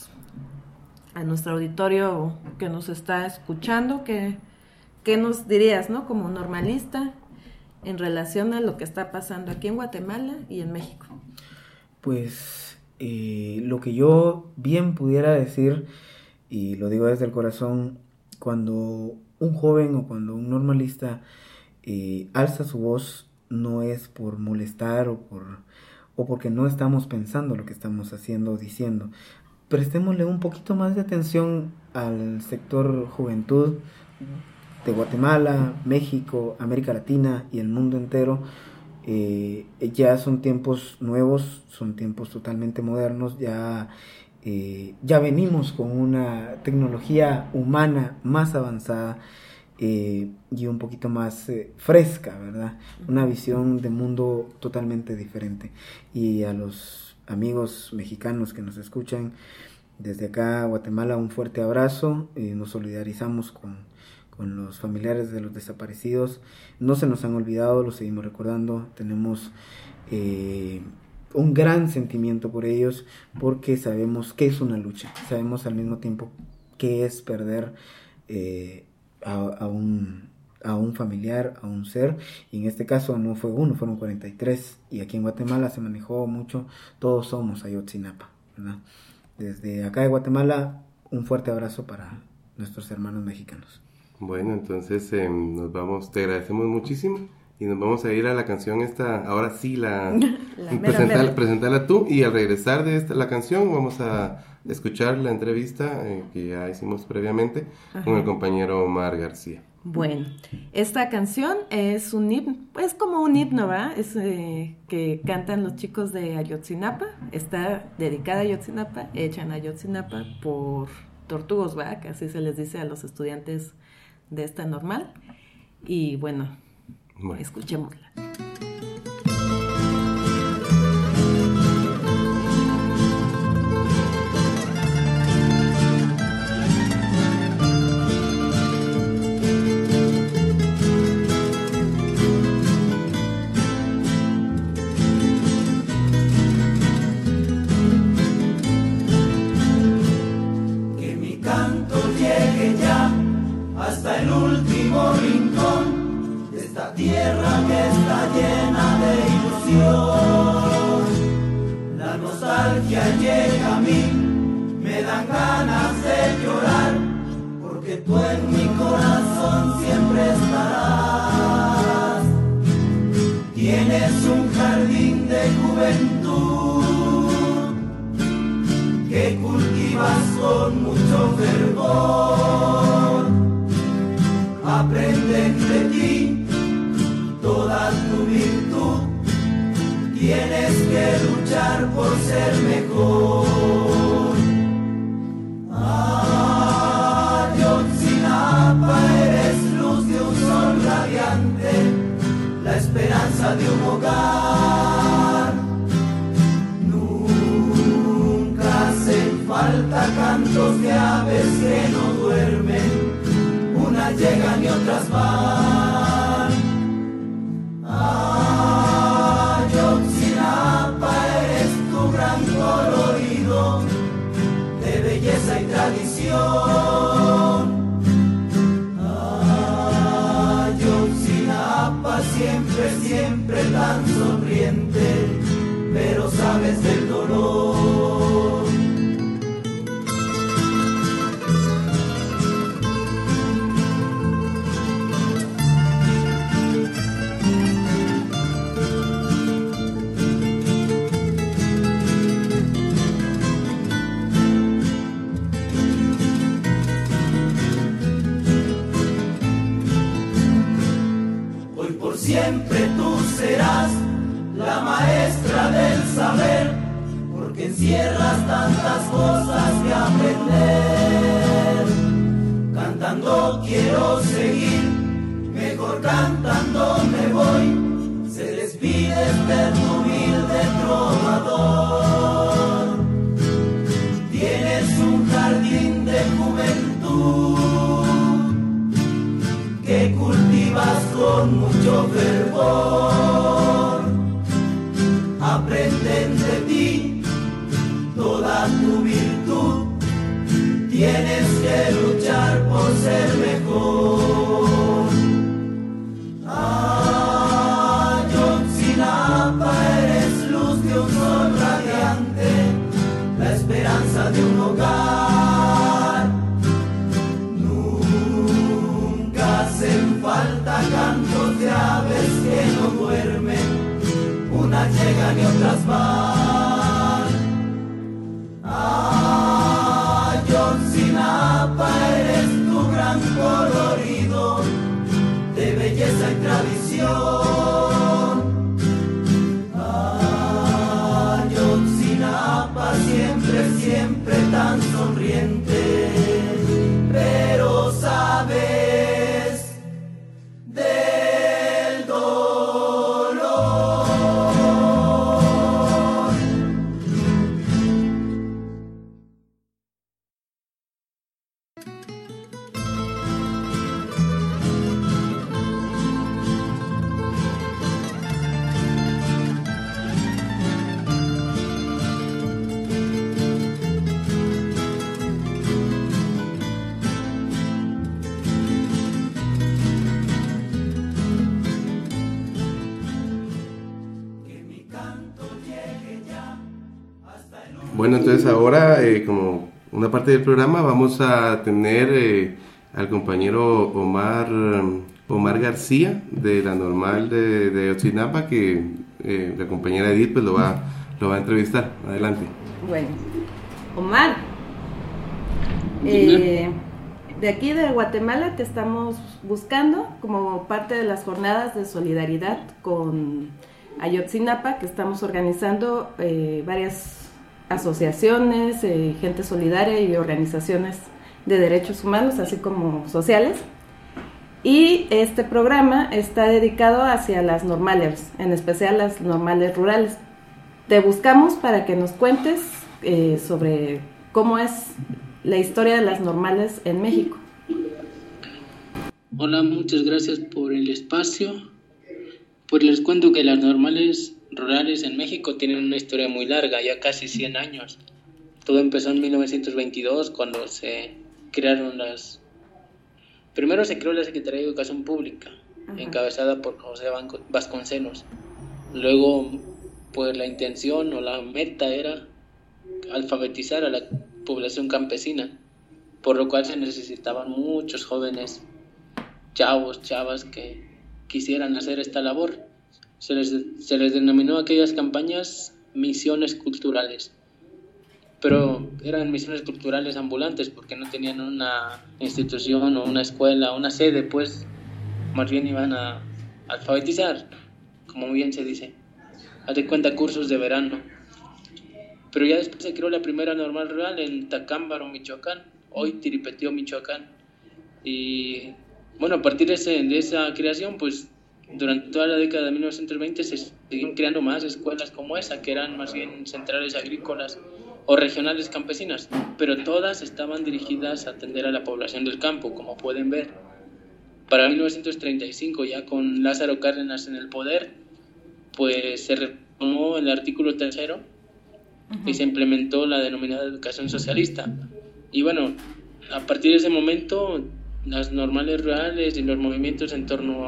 auditorio que nos está escuchando? ¿Qué nos dirías, ¿no? Como normalista, en relación a lo que está pasando aquí en Guatemala y en México? Pues lo que yo bien pudiera decir, y lo digo desde el corazón, cuando un joven o cuando un normalista alza su voz, no es por molestar o porque no estamos pensando lo que estamos haciendo o diciendo. Prestémosle un poquito más de atención al sector juventud de Guatemala, México, América Latina y el mundo entero. Ya son tiempos nuevos, son tiempos totalmente modernos, ya venimos con una tecnología humana más avanzada y un poquito más fresca, ¿verdad? Una visión de mundo totalmente diferente. Y a los amigos mexicanos que nos escuchan desde acá a Guatemala, un fuerte abrazo. Nos solidarizamos con los familiares de los desaparecidos. No se nos han olvidado, los seguimos recordando. Tenemos un gran sentimiento por ellos, porque sabemos que es una lucha, sabemos al mismo tiempo que es perder a un familiar, a un ser, y en este caso no fue uno, fueron 43, y aquí en Guatemala se manejó mucho, todos somos Ayotzinapa, ¿verdad? Desde acá de Guatemala, un fuerte abrazo para nuestros hermanos mexicanos. Bueno, entonces nos vamos, te agradecemos muchísimo. Y nos vamos a ir a la canción esta, ahora sí presentarla tú, y al regresar de la canción vamos a escuchar la entrevista que ya hicimos previamente con el compañero Omar García. Bueno, esta canción es un himno, es como un himno, ¿verdad? Es que cantan los chicos de Ayotzinapa, está dedicada a Ayotzinapa, hecha en Ayotzinapa por tortugos, ¿verdad? Que así se les dice a los estudiantes de esta normal. Y bueno, escuchémosla. Que mi canto llegue ya hasta el último rincón de esta tierra que está llena de ilusión. La nostalgia llega a mí, me dan ganas de llorar, porque tú en mi corazón siempre estarás. Tienes un jardín de juventud que cultivas con mucho fervor. Aprenden de ti toda tu virtud, tienes que luchar por ser mejor. Ayotzinapa, eres luz de un sol radiante, la esperanza de un hogar. Nunca hacen falta cantos de aves que no duermen, unas llegan y otras van. Ayotzinapa, eres tu gran colorido de belleza y tradición. Ayotzinapa, siempre, siempre tan sonriente, pero sabes del dolor. Siempre tú serás la maestra del saber, porque encierras tantas cosas que aprender. Cantando quiero seguir, mejor cantando me voy. Se despide este humilde trovador. Tienes un jardín de juventud que cultivas con mucho fervor. Aprenden de ti toda tu virtud, tienes que luchar por ser mejor. unas llegan y otras van. Ayotzinapa, eres tu gran colorido de belleza y tradición. Ayotzinapa, siempre, siempre tan sonriente, pero sabes del dolor. Bueno, entonces ahora, como una parte del programa, vamos a tener al compañero Omar García, de la Normal de Ayotzinapa, que la compañera Edith pues, lo va a entrevistar. Adelante. Bueno, Omar, de aquí de Guatemala te estamos buscando como parte de las jornadas de solidaridad con Ayotzinapa, que estamos organizando varias asociaciones, gente solidaria y organizaciones de derechos humanos, así como sociales. Y este programa está dedicado hacia las normales, en especial las normales rurales. Te buscamos para que nos cuentes sobre cómo es la historia de las normales en México. Hola, muchas gracias por el espacio. Pues les cuento que las normales rurales en México tienen una historia muy larga, ya casi 100 años. Todo empezó en 1922, cuando se crearon Primero se creó la Secretaría de Educación Pública, encabezada por José Vasconcelos. Luego, pues la intención o la meta era alfabetizar a la población campesina, por lo cual se necesitaban muchos jóvenes, chavas que quisieran hacer esta labor. Se les denominó a aquellas campañas misiones culturales, pero eran misiones culturales ambulantes porque no tenían una institución o una escuela, una sede, pues más bien iban a alfabetizar, como bien se dice. Haz de cuenta, cursos de verano. Pero ya después se creó la primera normal rural en Tacámbaro, Michoacán, hoy Tiripetío, Michoacán. Y bueno, a partir de esa creación, pues durante toda la década de 1920 se siguieron creando más escuelas como esa, que eran más bien centrales agrícolas o regionales campesinas, pero todas estaban dirigidas a atender a la población del campo, como pueden ver. Para 1935, ya con Lázaro Cárdenas en el poder, pues se reformó el artículo 3º y se implementó la denominada educación socialista. Y bueno, a partir de ese momento, las normales rurales y los movimientos en torno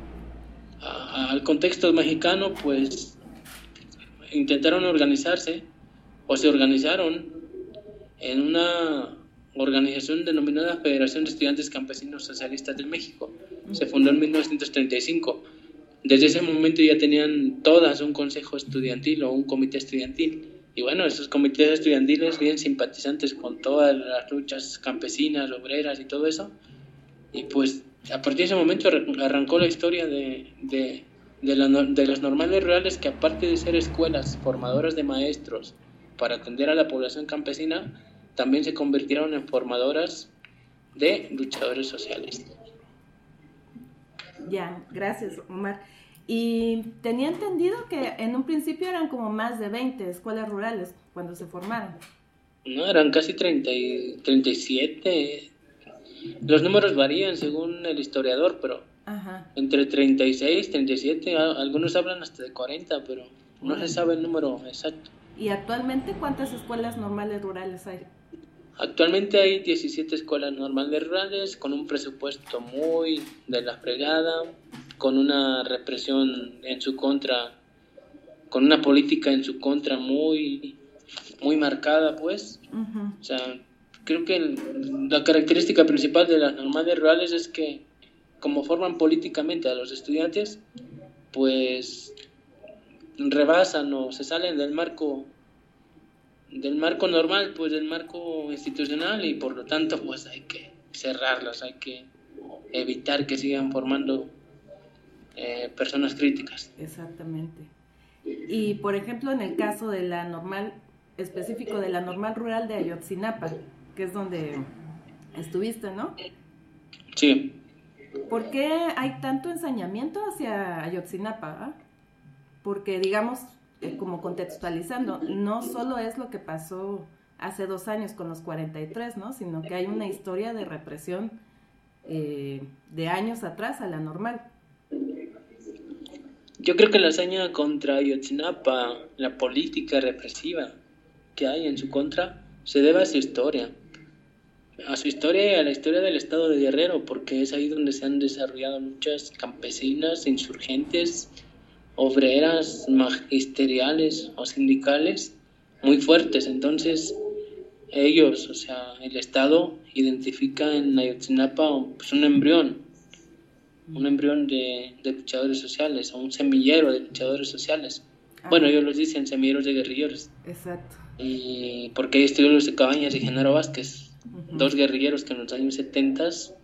al contexto mexicano, pues intentaron organizarse o se organizaron en una organización denominada Federación de Estudiantes Campesinos Socialistas de México. Se fundó en 1935. Desde ese momento ya tenían todas un consejo estudiantil o un comité estudiantil. Y bueno, esos comités estudiantiles bien simpatizantes con todas las luchas campesinas, obreras y todo eso. Y pues a partir de ese momento arrancó la historia de las normales rurales, que aparte de ser escuelas formadoras de maestros para atender a la población campesina, también se convirtieron en formadoras de luchadores sociales. Ya, gracias, Omar. Y tenía entendido que en un principio eran como más de 20 escuelas rurales cuando se formaron. No, eran casi 37. Los números varían según el historiador, pero entre 36, 37, algunos hablan hasta de 40, pero no se sabe el número exacto. ¿Y actualmente cuántas escuelas normales rurales hay? Actualmente hay 17 escuelas normales rurales con un presupuesto muy de la fregada, con una represión en su contra, con una política en su contra muy marcada, pues. O sea, creo que la característica principal de las normales rurales es que, como forman políticamente a los estudiantes, pues rebasan o se salen del marco normal, pues del marco institucional, y por lo tanto pues hay que cerrarlos, hay que evitar que sigan formando personas críticas. Exactamente. Y por ejemplo, en el caso de la normal, específico de la normal rural de Ayotzinapa, que es donde estuviste, ¿no? Sí. ¿Por qué hay tanto ensañamiento hacia Ayotzinapa? ¿Ah? Porque, digamos, como contextualizando, no solo es lo que pasó hace 2 años con los 43, ¿no? Sino que hay una historia de represión de años atrás a la normal. Yo creo que la hazaña contra Ayotzinapa, la política represiva que hay en su contra, se debe a su historia. A su historia y a la historia del estado de Guerrero, porque es ahí donde se han desarrollado luchas campesinas, insurgentes, obreras, magisteriales o sindicales muy fuertes. Entonces ellos, o sea, el Estado identifica en Ayotzinapa pues un embrión de luchadores sociales, o un semillero de luchadores sociales. Bueno, ellos los dicen semilleros de guerrilleros. Exacto. Y porque ahí estuvieron los de Cabañas y Genaro Vázquez, dos guerrilleros que en los años 70,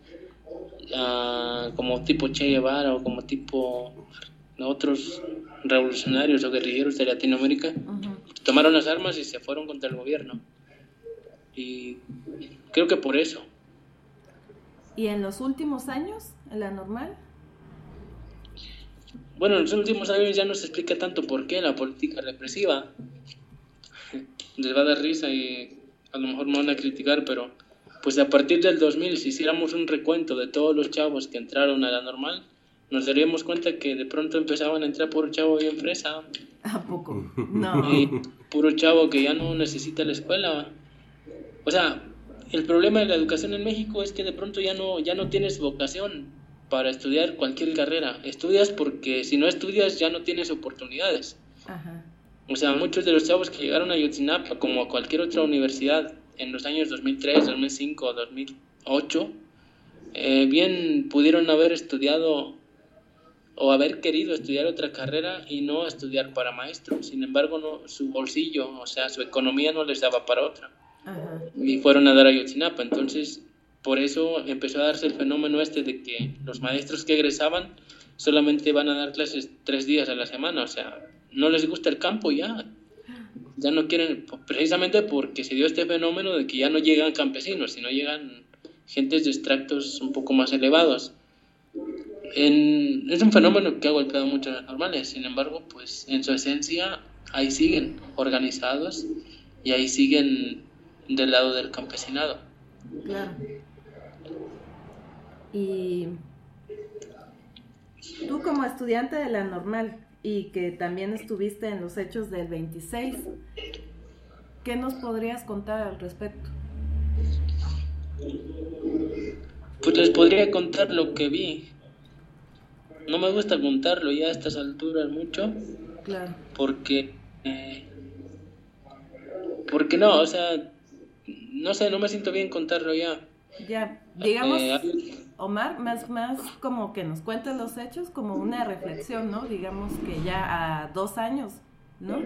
como tipo Che Guevara o como tipo otros revolucionarios o guerrilleros de Latinoamérica, tomaron las armas y se fueron contra el gobierno. Y creo que por eso. ¿Y en los últimos años, en la normal? Bueno, en los últimos años ya no se explica tanto por qué la política represiva. Les va a dar risa y a lo mejor me van a criticar, pero pues a partir del 2000, si hiciéramos un recuento de todos los chavos que entraron a la normal, nos daríamos cuenta que de pronto empezaban a entrar puro chavo bien fresa. ¿A poco? No. Y puro chavo que ya no necesita la escuela. O sea, el problema de la educación en México es que de pronto ya no tienes vocación para estudiar cualquier carrera. Estudias porque si no estudias ya no tienes oportunidades. Ajá. O sea, muchos de los chavos que llegaron a Ayotzinapa, como a cualquier otra universidad, en los años 2003, 2005, 2008, bien pudieron haber estudiado o haber querido estudiar otra carrera y no estudiar para maestro. Sin embargo, no, su bolsillo, o sea, su economía no les daba para otra. Ajá. Y fueron a dar a Ayotzinapa. Entonces, por eso empezó a darse el fenómeno de que los maestros que egresaban solamente van a dar clases 3 días a la semana. O sea, no les gusta el campo ya no quieren, precisamente porque se dio este fenómeno de que ya no llegan campesinos, sino llegan gentes de extractos un poco más elevados. Es un fenómeno que ha golpeado mucho a las normales. Sin embargo, pues en su esencia ahí siguen organizados y ahí siguen del lado del campesinado. Claro. Y tú, como estudiante de la normal y que también estuviste en los hechos del 26, ¿qué nos podrías contar al respecto? Pues les podría contar lo que vi. No me gusta contarlo ya a estas alturas mucho. Claro. Porque no, o sea, no sé, no me siento bien contarlo ya. Ya, digamos, Omar, más como que nos cuentes los hechos como una reflexión, ¿no? Digamos que ya a 2 años, ¿no?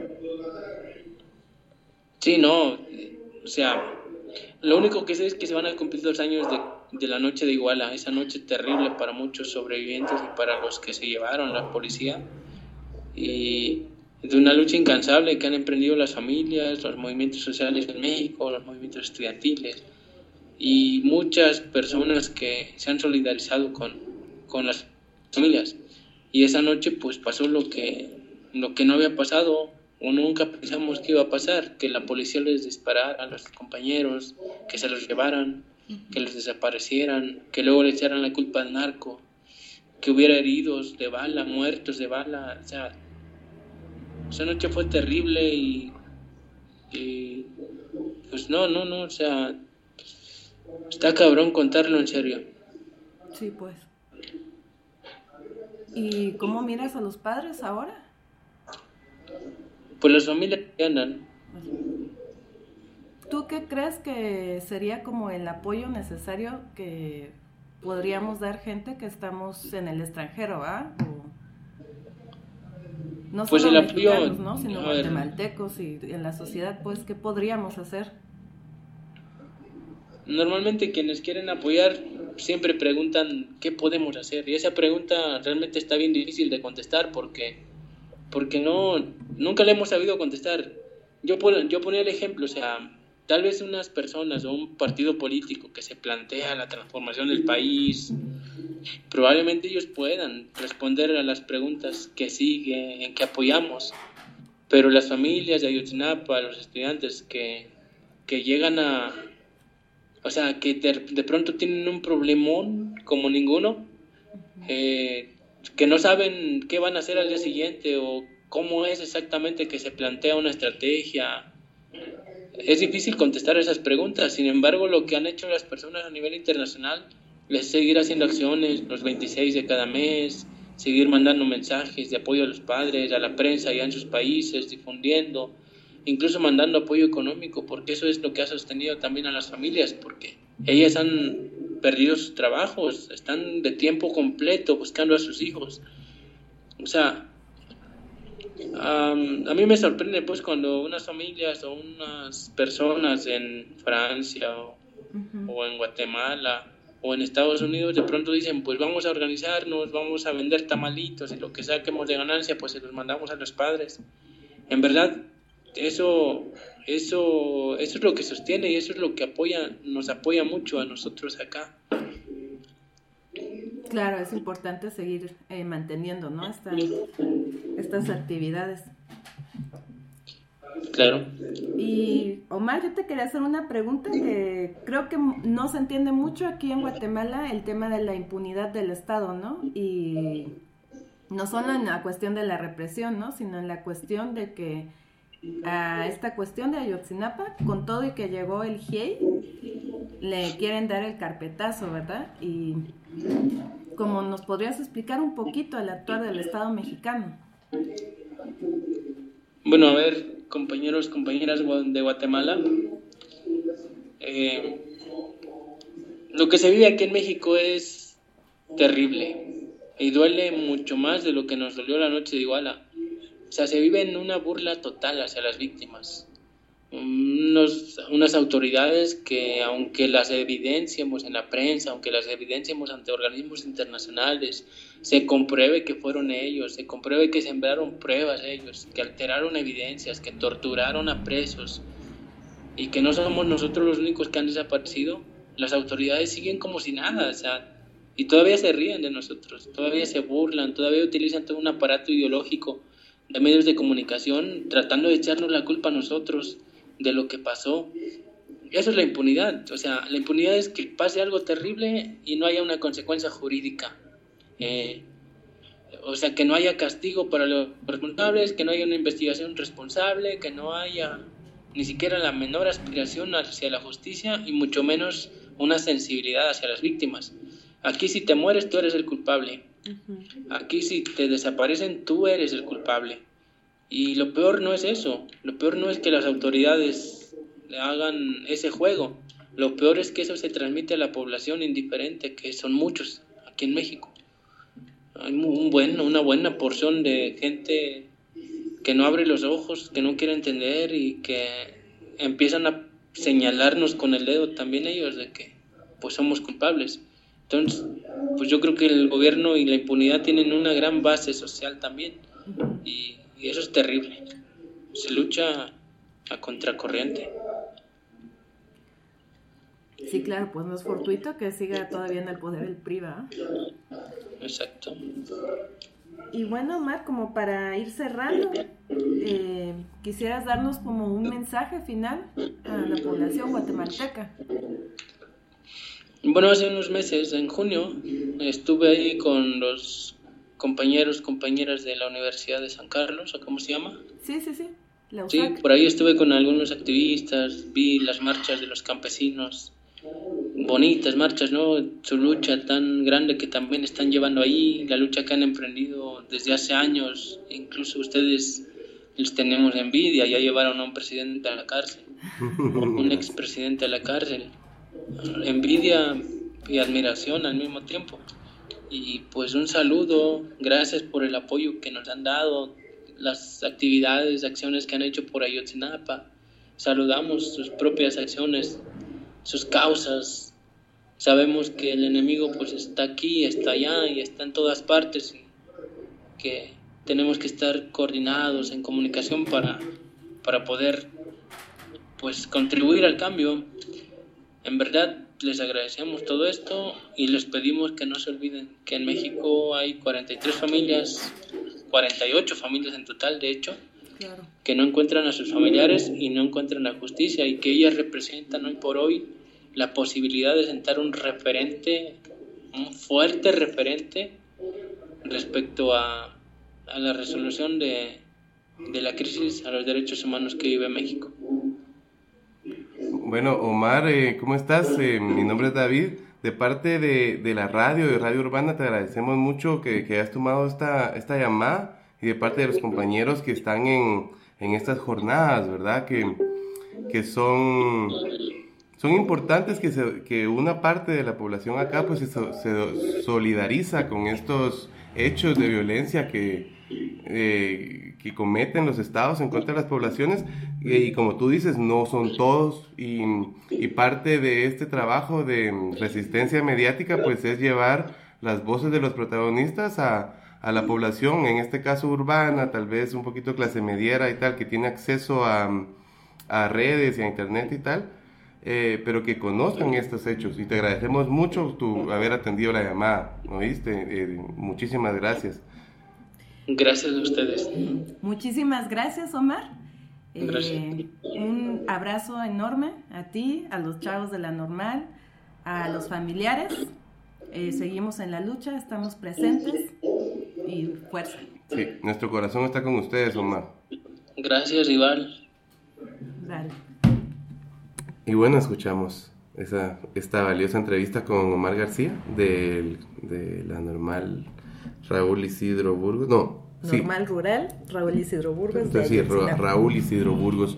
Sí, no, o sea, lo único que sé es que se van a cumplir 2 años de la noche de Iguala, esa noche terrible para muchos sobrevivientes y para los que se llevaron la policía, y de una lucha incansable que han emprendido las familias, los movimientos sociales en México, los movimientos estudiantiles y muchas personas que se han solidarizado con las familias. Y esa noche pues pasó lo que no había pasado o nunca pensamos que iba a pasar, que la policía les disparara a los compañeros, que se los llevaran, que los desaparecieran, que luego le echaran la culpa al narco, que hubiera heridos de bala, muertos de bala. O sea, esa noche fue terrible y pues no, o sea, está cabrón contarlo en serio. Sí, pues. ¿Y cómo miras a los padres ahora? Pues las familias que andan. ¿Tú qué crees que sería como el apoyo necesario que podríamos dar gente que estamos en el extranjero, No pues solo el apoyo, mexicanos, ¿no? Sino guatemaltecos y en la sociedad, pues, ¿qué podríamos hacer? Normalmente quienes quieren apoyar siempre preguntan qué podemos hacer, y esa pregunta realmente está bien difícil de contestar porque nunca le hemos sabido contestar. Yo ponía el ejemplo, o sea, tal vez unas personas o un partido político que se plantea la transformación del país, probablemente ellos puedan responder a las preguntas que sigue, en que apoyamos, pero las familias de Ayotzinapa, los estudiantes que llegan a, o sea, que de pronto tienen un problemón como ninguno, que no saben qué van a hacer al día siguiente o cómo es exactamente que se plantea una estrategia. Es difícil contestar esas preguntas. Sin embargo, lo que han hecho las personas a nivel internacional es seguir haciendo acciones los 26 de cada mes, seguir mandando mensajes de apoyo a los padres, a la prensa allá en sus países, difundiendo, incluso mandando apoyo económico, porque eso es lo que ha sostenido también a las familias, porque ellas han perdido sus trabajos, están de tiempo completo buscando a sus hijos. O sea, a mí me sorprende pues cuando unas familias o unas personas en Francia o en Guatemala o en Estados Unidos de pronto dicen, pues vamos a organizarnos, vamos a vender tamalitos y lo que saquemos de ganancia pues se los mandamos a los padres. En verdad, eso es lo que sostiene y eso es lo que nos apoya mucho a nosotros acá. Claro, es importante seguir manteniendo, ¿no? Estas actividades. Claro. Y Omar, yo te quería hacer una pregunta que creo que no se entiende mucho aquí en Guatemala, el tema de la impunidad del Estado, ¿no? Y no solo en la cuestión de la represión, ¿no? Sino en la cuestión de que a esta cuestión de Ayotzinapa, con todo y que llegó el GIEI, le quieren dar el carpetazo, ¿verdad? Y como nos podrías explicar un poquito el actuar del Estado mexicano. Bueno, a ver, compañeros, compañeras de Guatemala, lo que se vive aquí en México es terrible y duele mucho más de lo que nos dolió la noche de Iguala. O sea, se vive en una burla total hacia las víctimas. Unas autoridades que, aunque las evidenciemos en la prensa, aunque las evidenciemos ante organismos internacionales, se compruebe que fueron ellos, se compruebe que sembraron pruebas ellos, que alteraron evidencias, que torturaron a presos y que no somos nosotros los únicos que han desaparecido, las autoridades siguen como si nada, o sea, y todavía se ríen de nosotros, todavía se burlan, todavía utilizan todo un aparato ideológico de medios de comunicación tratando de echarnos la culpa a nosotros de lo que pasó. Eso es la impunidad. O sea, la impunidad es que pase algo terrible y no haya una consecuencia jurídica. O sea, que no haya castigo para los responsables, que no haya una investigación responsable, que no haya ni siquiera la menor aspiración hacia la justicia y mucho menos una sensibilidad hacia las víctimas. Aquí si te mueres tú eres el culpable. Aquí si te desaparecen tú eres el culpable. Y lo peor no es eso, lo peor no es que las autoridades hagan ese juego, lo peor es que eso se transmite a la población indiferente, que son muchos aquí en México. Hay una buena porción de gente que no abre los ojos, que no quiere entender y que empiezan a señalarnos con el dedo también ellos de que pues somos culpables. Entonces, pues yo creo que el gobierno y la impunidad tienen una gran base social también y eso es terrible. Se lucha a contracorriente. Sí, claro, pues no es fortuito que siga todavía en el poder el PRI, ¿verdad? Exacto. Y bueno, Omar, como para ir cerrando, quisieras darnos como un mensaje final a la población guatemalteca. Bueno, hace unos meses, en junio, estuve ahí con los compañeras de la Universidad de San Carlos, ¿o cómo se llama? Sí, la USAC. Sí, por ahí estuve con algunos activistas, vi las marchas de los campesinos, bonitas marchas, ¿no? Su lucha tan grande que también están llevando ahí, la lucha que han emprendido desde hace años, incluso ustedes les tenemos envidia, ya llevaron a un presidente a la cárcel, un expresidente a la cárcel, envidia y admiración al mismo tiempo. Y pues un saludo, gracias por el apoyo que nos han dado, las actividades, acciones que han hecho por Ayotzinapa. Saludamos sus propias acciones, sus causas. Sabemos que el enemigo pues está aquí, está allá y está en todas partes, y que tenemos que estar coordinados en comunicación para poder pues contribuir al cambio. En verdad les agradecemos todo esto y les pedimos que no se olviden que en México hay 43 familias, 48 familias en total, de hecho, claro, que no encuentran a sus familiares y no encuentran la justicia, y que ellas representan hoy por hoy la posibilidad de sentar un referente, un fuerte referente respecto a la resolución de la crisis a los derechos humanos que vive México. Bueno, Omar, ¿cómo estás? Mi nombre es David. De parte de la radio, de Radio Urbana, te agradecemos mucho que hayas tomado esta llamada, y de parte de los compañeros que están en estas jornadas, ¿verdad? Que son importantes, que una parte de la población acá pues se solidariza con estos hechos de violencia que cometen los estados en contra de las poblaciones, y como tú dices, no son todos, y parte de este trabajo de resistencia mediática pues es llevar las voces de los protagonistas a la población, en este caso urbana, tal vez un poquito clase mediera y tal, que tiene acceso a redes y a internet y tal, pero que conozcan estos hechos. Y te agradecemos mucho tu haber atendido la llamada, ¿no viste? Muchísimas gracias. Gracias a ustedes. Muchísimas gracias, Omar. Gracias. Un abrazo enorme a ti, a los chavos de La Normal, a los familiares. Seguimos en la lucha, estamos presentes y fuerza. Sí, nuestro corazón está con ustedes, Omar. Gracias, rival. Dale. Y bueno, escuchamos esta valiosa entrevista con Omar García de La Normal, Raúl Isidro Burgos. Normal Rural, Raúl Isidro Burgos. Entonces, sí, Raúl Isidro Burgos.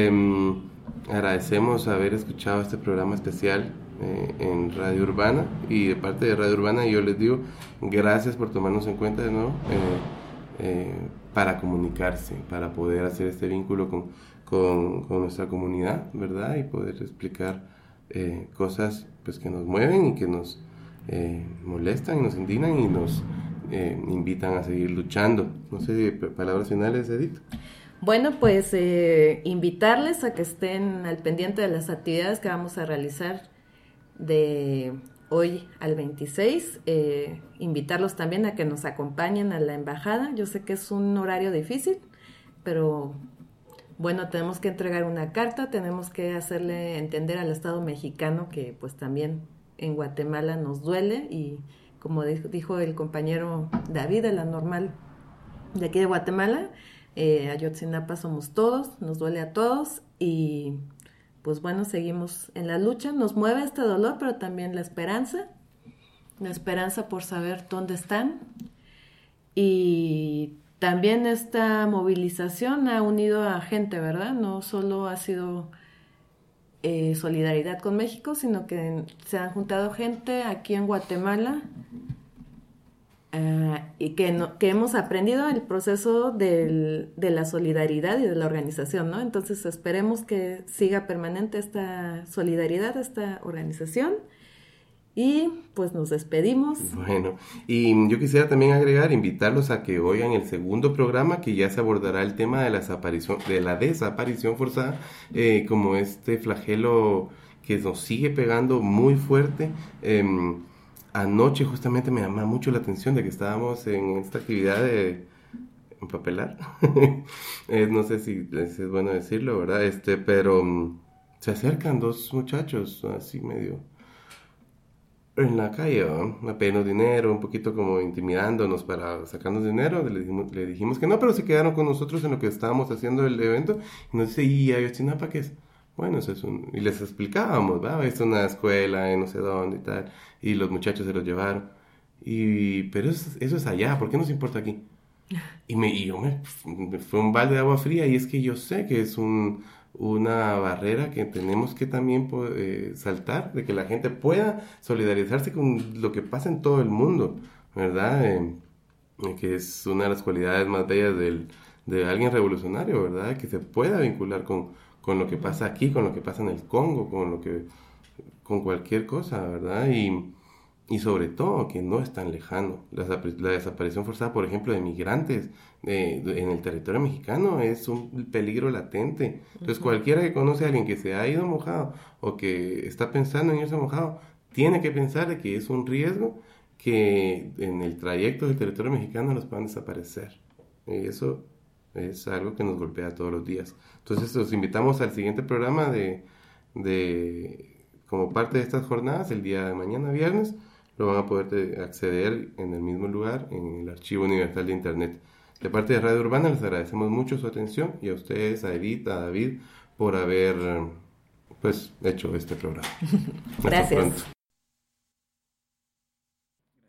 Agradecemos haber escuchado este programa especial en Radio Urbana, y de parte de Radio Urbana yo les digo gracias por tomarnos en cuenta de nuevo para comunicarse, para poder hacer este vínculo con nuestra comunidad, ¿verdad? Y poder explicar cosas pues que nos mueven y que nos molestan y nos indignan y nos invitan a seguir luchando. No sé, palabras finales, Edith. Bueno, pues invitarles a que estén al pendiente de las actividades que vamos a realizar de hoy al 26, invitarlos también a que nos acompañen a la embajada. Yo sé que es un horario difícil, pero bueno, tenemos que entregar una carta, tenemos que hacerle entender al Estado mexicano que pues también en Guatemala nos duele, y como dijo el compañero David de La Normal de aquí de Guatemala, Ayotzinapa somos todos, nos duele a todos, y pues bueno, seguimos en la lucha. Nos mueve este dolor, pero también la esperanza por saber dónde están, y también esta movilización ha unido a gente, ¿verdad? No solo ha sido solidaridad con México, sino que se han juntado gente aquí en Guatemala y que hemos aprendido el proceso de la solidaridad y de la organización, ¿no? Entonces esperemos que siga permanente esta solidaridad, esta organización. Y pues nos despedimos. Bueno, y yo quisiera también invitarlos a que oigan el segundo programa, que ya se abordará el tema de la desaparición forzada, como este flagelo que nos sigue pegando muy fuerte. Anoche justamente me llama mucho la atención de que estábamos en esta actividad de empapelar. No sé si es bueno decirlo, ¿verdad? Pero se acercan dos muchachos así medio en la calle, ¿no? A pedirnos dinero, un poquito como intimidándonos para sacarnos dinero. Le dijimos que no, pero se quedaron con nosotros en lo que estábamos haciendo el evento, y nos dice, ¿y Ayotzinapa qué es? Bueno, eso es y les explicábamos, ¿va? Es una escuela en no sé dónde y tal, y los muchachos se los llevaron, pero eso es allá, ¿por qué nos importa aquí? Y me fue un balde de agua fría, y es que yo sé que es una barrera que tenemos que también saltar, de que la gente pueda solidarizarse con lo que pasa en todo el mundo, ¿verdad? Que es una de las cualidades más bellas de alguien revolucionario, ¿verdad? Que se pueda vincular con lo que pasa aquí, con lo que pasa en el Congo, con cualquier cosa, ¿verdad? Y sobre todo que no es tan lejano. La desaparición forzada, por ejemplo, de migrantes en el territorio mexicano es un peligro latente. Entonces, cualquiera que conoce a alguien que se ha ido mojado o que está pensando en irse mojado, tiene que pensar de que es un riesgo que en el trayecto del territorio mexicano los puedan desaparecer. Y eso es algo que nos golpea todos los días. Entonces, los invitamos al siguiente programa como parte de estas jornadas, el día de mañana, viernes. Lo van a poder acceder en el mismo lugar, en el Archivo Universal de Internet. De parte de Radio Urbana les agradecemos mucho su atención y a ustedes, a Edith, a David, por haber hecho este programa. Gracias.